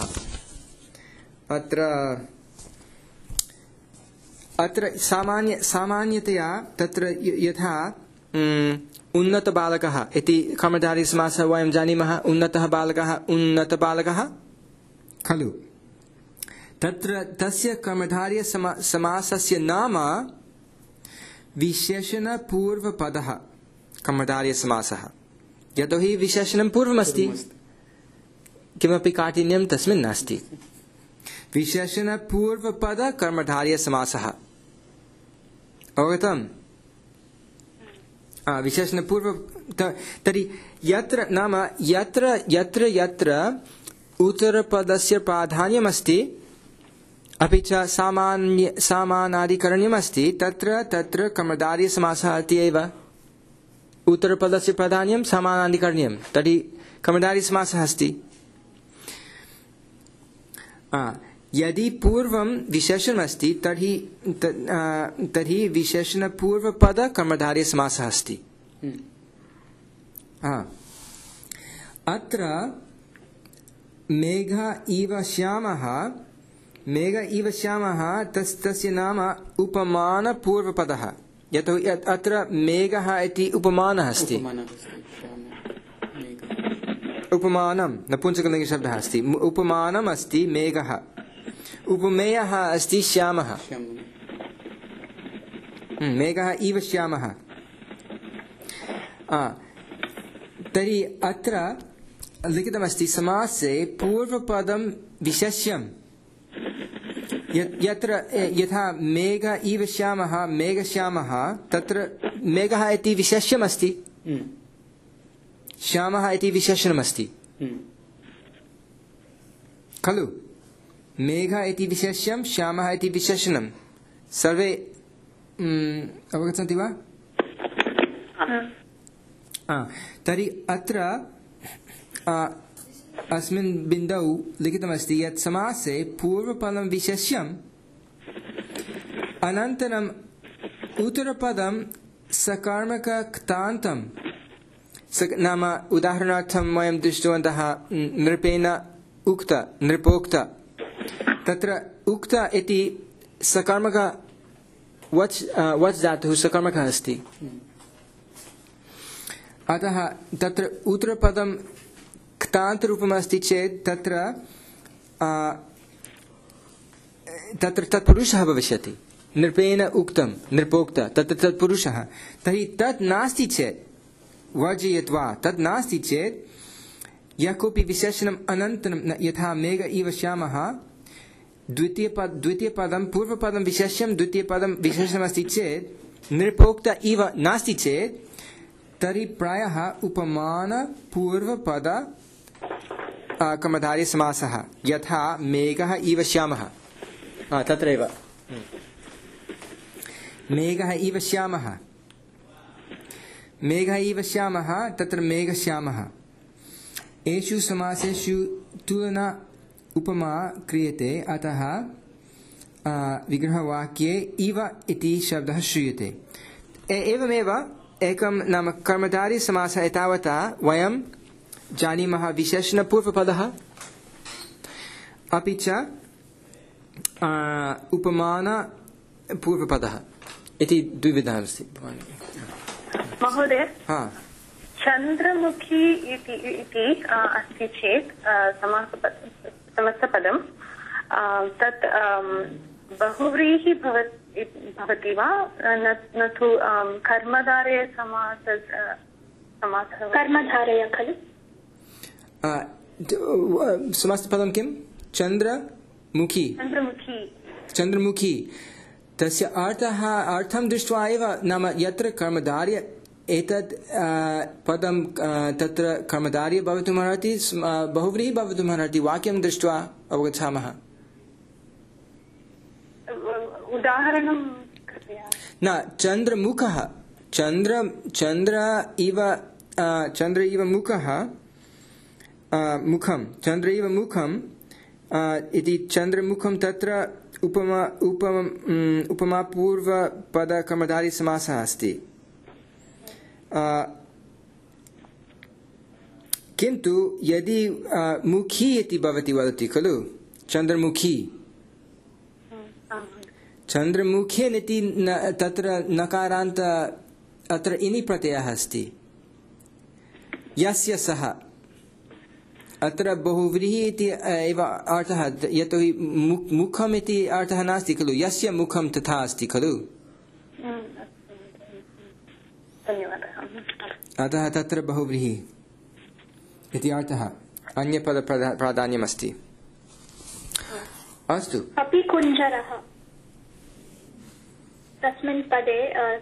अत्र सामान्यतया तत्र यथा उन्नतबालकः इति कर्मधारयसमासः वयं जानीमः। उन्नतबालकः खलु। तत्र तस्य कर्मधारयसमासस्य नाम विशेषणपूर्वपदः कर्मधारयसमासः। यतोहि विशेषणं पूर्वमस्ति, किमपि काठिन्यं तस्मिन् नास्ति। विशेषणपूर्वपद कर्मधारयसमासः अवगतम्? विशेषणपूर्व तर्हि यत्र उत्तरपदस्य प्राधान्यमस्ति अपि च सामानाधिकरण्यमस्ति तत्र कर्मधारयसमासः अस्ति एव। उत्तरपदस्य प्राधान्यं सामानाधिकरण्यं, तर्हि कर्मधारयसमासः अस्ति। यदि पूर्वं विशेषणमस्ति तर्हि विशेषणपूर्वपद कर्मधारयसमासः अस्ति। अत्र मेघ इव श्यामः तस्य नाम उपमानपूर्वपदः। यतोहि अत्र मेघः इति उपमानः अस्ति। उपमानं नपुंसकलिङ्गशब्दः अस्ति। उपमानम् अस्ति मेघः, उपमेयः अस्ति श्यामः। मेघः इव श्यामः। तर्हि अत्र लिखितमस्ति समासे पूर्वपदं विशेष्यं। यथा मेघ इव श्यामः, मेघश्यामः, तत्र मेघः इति विशेष्यमस्ति, श्यामः इति विशेषणमस्ति खलु। मेघ इति विशेष्यं, श्यामः इति विशेषणं। सर्वे अवगच्छन्ति वा? तर्हि अत्र अस्मिन् बिन्दौ लिखितमस्ति यत् समासे पूर्वपदं विशेष्यम् अनन्तरम् उत्तरपदं सकर्मकक्तान्तं। नाम उदाहरणार्थं वयं दृष्टवन्तः नृपेण नृपोक्त। तत्र उक्त इति सकर्मक वच् धातुः सकर्मकः अस्ति। अतः तत्र उत्तरपदं क्तान्तरूपमस्ति चेत् तत्र तत्पुरुषः भविष्यति। नृपेण उक्तं नृपोक्त तत्र तत्पुरुषः। तर्हि तत् नास्ति चेत् वर्जयित्वा तत् नास्ति चेत् यः कोऽपि विशेषणम् अनन्तरं यथा मेघ इव श्यामः द्वितीयपदं पूर्वपदं विशेष्यं द्वितीयपदं विशेषणमस्ति चेत् नृपोक्त इव नास्ति चेत् तर्हि प्रायः उपमानपूर्वपद कर्मधारयसमासः। यथा मेघः इव श्यामः, तत्रैव मेघः इव श्यामः, मेघः इव श्यामः, तत्र मेघश्यामः। एषु समासेषु तुलना उपमा क्रियते, अतः विग्रहवाक्ये इव इति शब्दः श्रूयते। एवमेव एकं नाम कर्मधारयसमासः एतावता वयं जानीमः विशेषणपूर्वपदः अपि च उपमानपूर्वपदः इति द्विविधः अस्ति। महोदय, चन्द्रमुखी इति अस्ति चेत् समस्तपदं तत् बहुव्रीहि भवति वा? न तु कर्मधारयसमासः? कर्मधारय खलु। समस्तपदं किं? चन्द्रमुखी। तस्य अर्थं दृष्ट्वा एव नाम यत्र कर्मधार्य एतद् पदं तत्र कर्मधार्य भवितुमर्हति बहुव्रीहि भवितुमर्हति वाक्यं दृष्ट्वा अवगच्छामः उदाहरणं न चन्द्रमुखः चन्द्र इव मुखः मुखं चन्द्र इव मुखम् इति चन्द्रमुखं तत्र उपमापूर्वपदकर्मधारयसमासः अस्ति किन्तु यदि मुखी इति भवति वदति खलु चन्द्रमुखी चन्द्रमुखेन इति तत्र नकारान्त अत्र इनि प्रत्ययः अस्ति यस्य सः अत्र बहुव्रीहि इति एव अर्थः यतोहि मुखम् इति अर्थः नास्ति खलु यस्य मुखं तथा अस्ति खलु अतः तत्र बहुव्रीहि इति अर्थः अन्यपदप्राधान्यमस्ति अस्तु अपि कुञ्जरः तस्मिन् पदे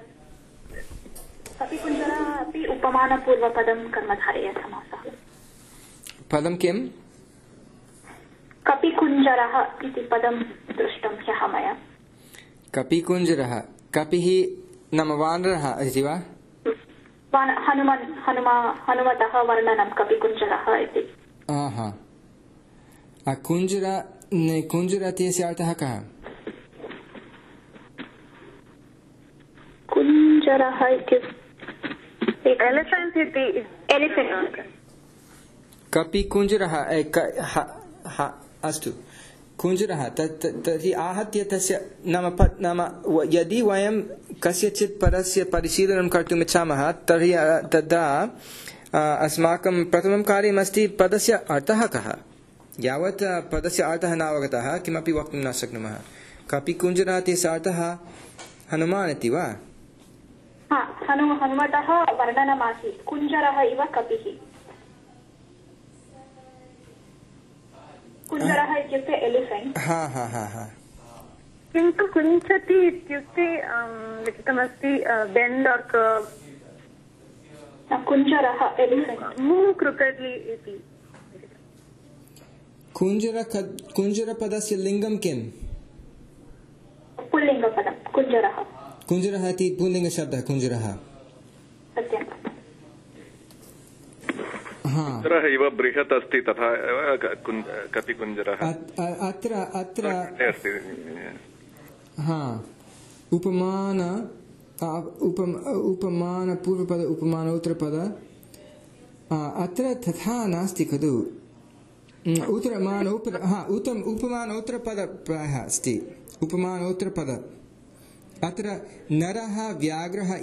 अपि कुञ्जरः अपि उपमानपूर्वपदं कर्मधारयसमासः पदं किम् कपिकुञ्जरः इति पदं दृष्टं ह्यः मया कपिकुञ्जरः कपिः नाम वानरः इति वा हनुमतः वर्णनं कपिकुञ्जरः इति कुञ्जर इत्यस्य अर्थः कः कुञ्जरः इत्युक्ते एलिफेण्ट् इति एलिफेण्ट् कपिकुञ्जरः अस्तु कुञ्जरः तर्हि आहत्य तस्य नाम यदि वयं कस्यचित् पदस्य परिशीलनं कर्तुम् इच्छामः तर्हि तदा अस्माकं प्रथमं कार्यमस्ति पदस्य अर्थः कः यावत् पदस्य अर्थः न अवगतः किमपि वक्तुं न शक्नुमः कपिकुञ्जरः इत्यस्य अर्थः हनुमान् इति वा हनुमतः वर्णनमासीत् कुञ्जरः इव कपिः कुञ्जरः इत्युक्ते एलिफेण्ट् किन्तु कुञ्चति इत्युक्ते लिखितमस्ति बेण्ड् आर् कर्व् कुञ्जरः एलिफेण्ट् मूव् क्रुकेड्लि इति कुञ्जरपदस्य लिङ्गं किम् पुल्लिङ्गपदं कुञ्जरः कुञ्जरः इति पुल्लिङ्गशब्दः कुञ्जरः सत्यं कुञ्जरः इव बृहत् अस्ति तथा कपिकुञ्जरः अत्र उपमानपूर्वपद उपमानोत्तरपद अत्र तथा नास्ति खलु उपमानोत्तरपद प्रायः अस्ति उपमानोत्तरपद अत्र नरः व्याघ्रः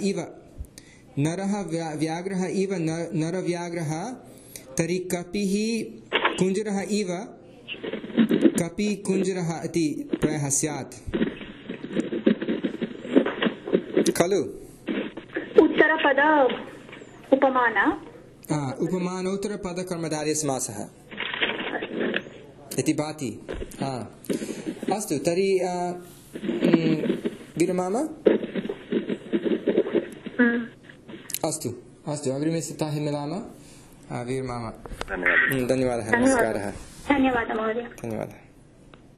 इव नरव्याघ्रः तर्हि कपिः कुञ्जरः इव कपिकुञ्जरः इति प्रायः स्यात् खलु उत्तरपद उपमान उपमानोत्तरपदकर्मधारयसमासः इति भाति अस्तु तर्हि विरमाम अस्तु अग्रिमे सप्ताहे मिलामः विरमामः धन्यवादः नमस्कारः धन्यवादः महोदय धन्यवादः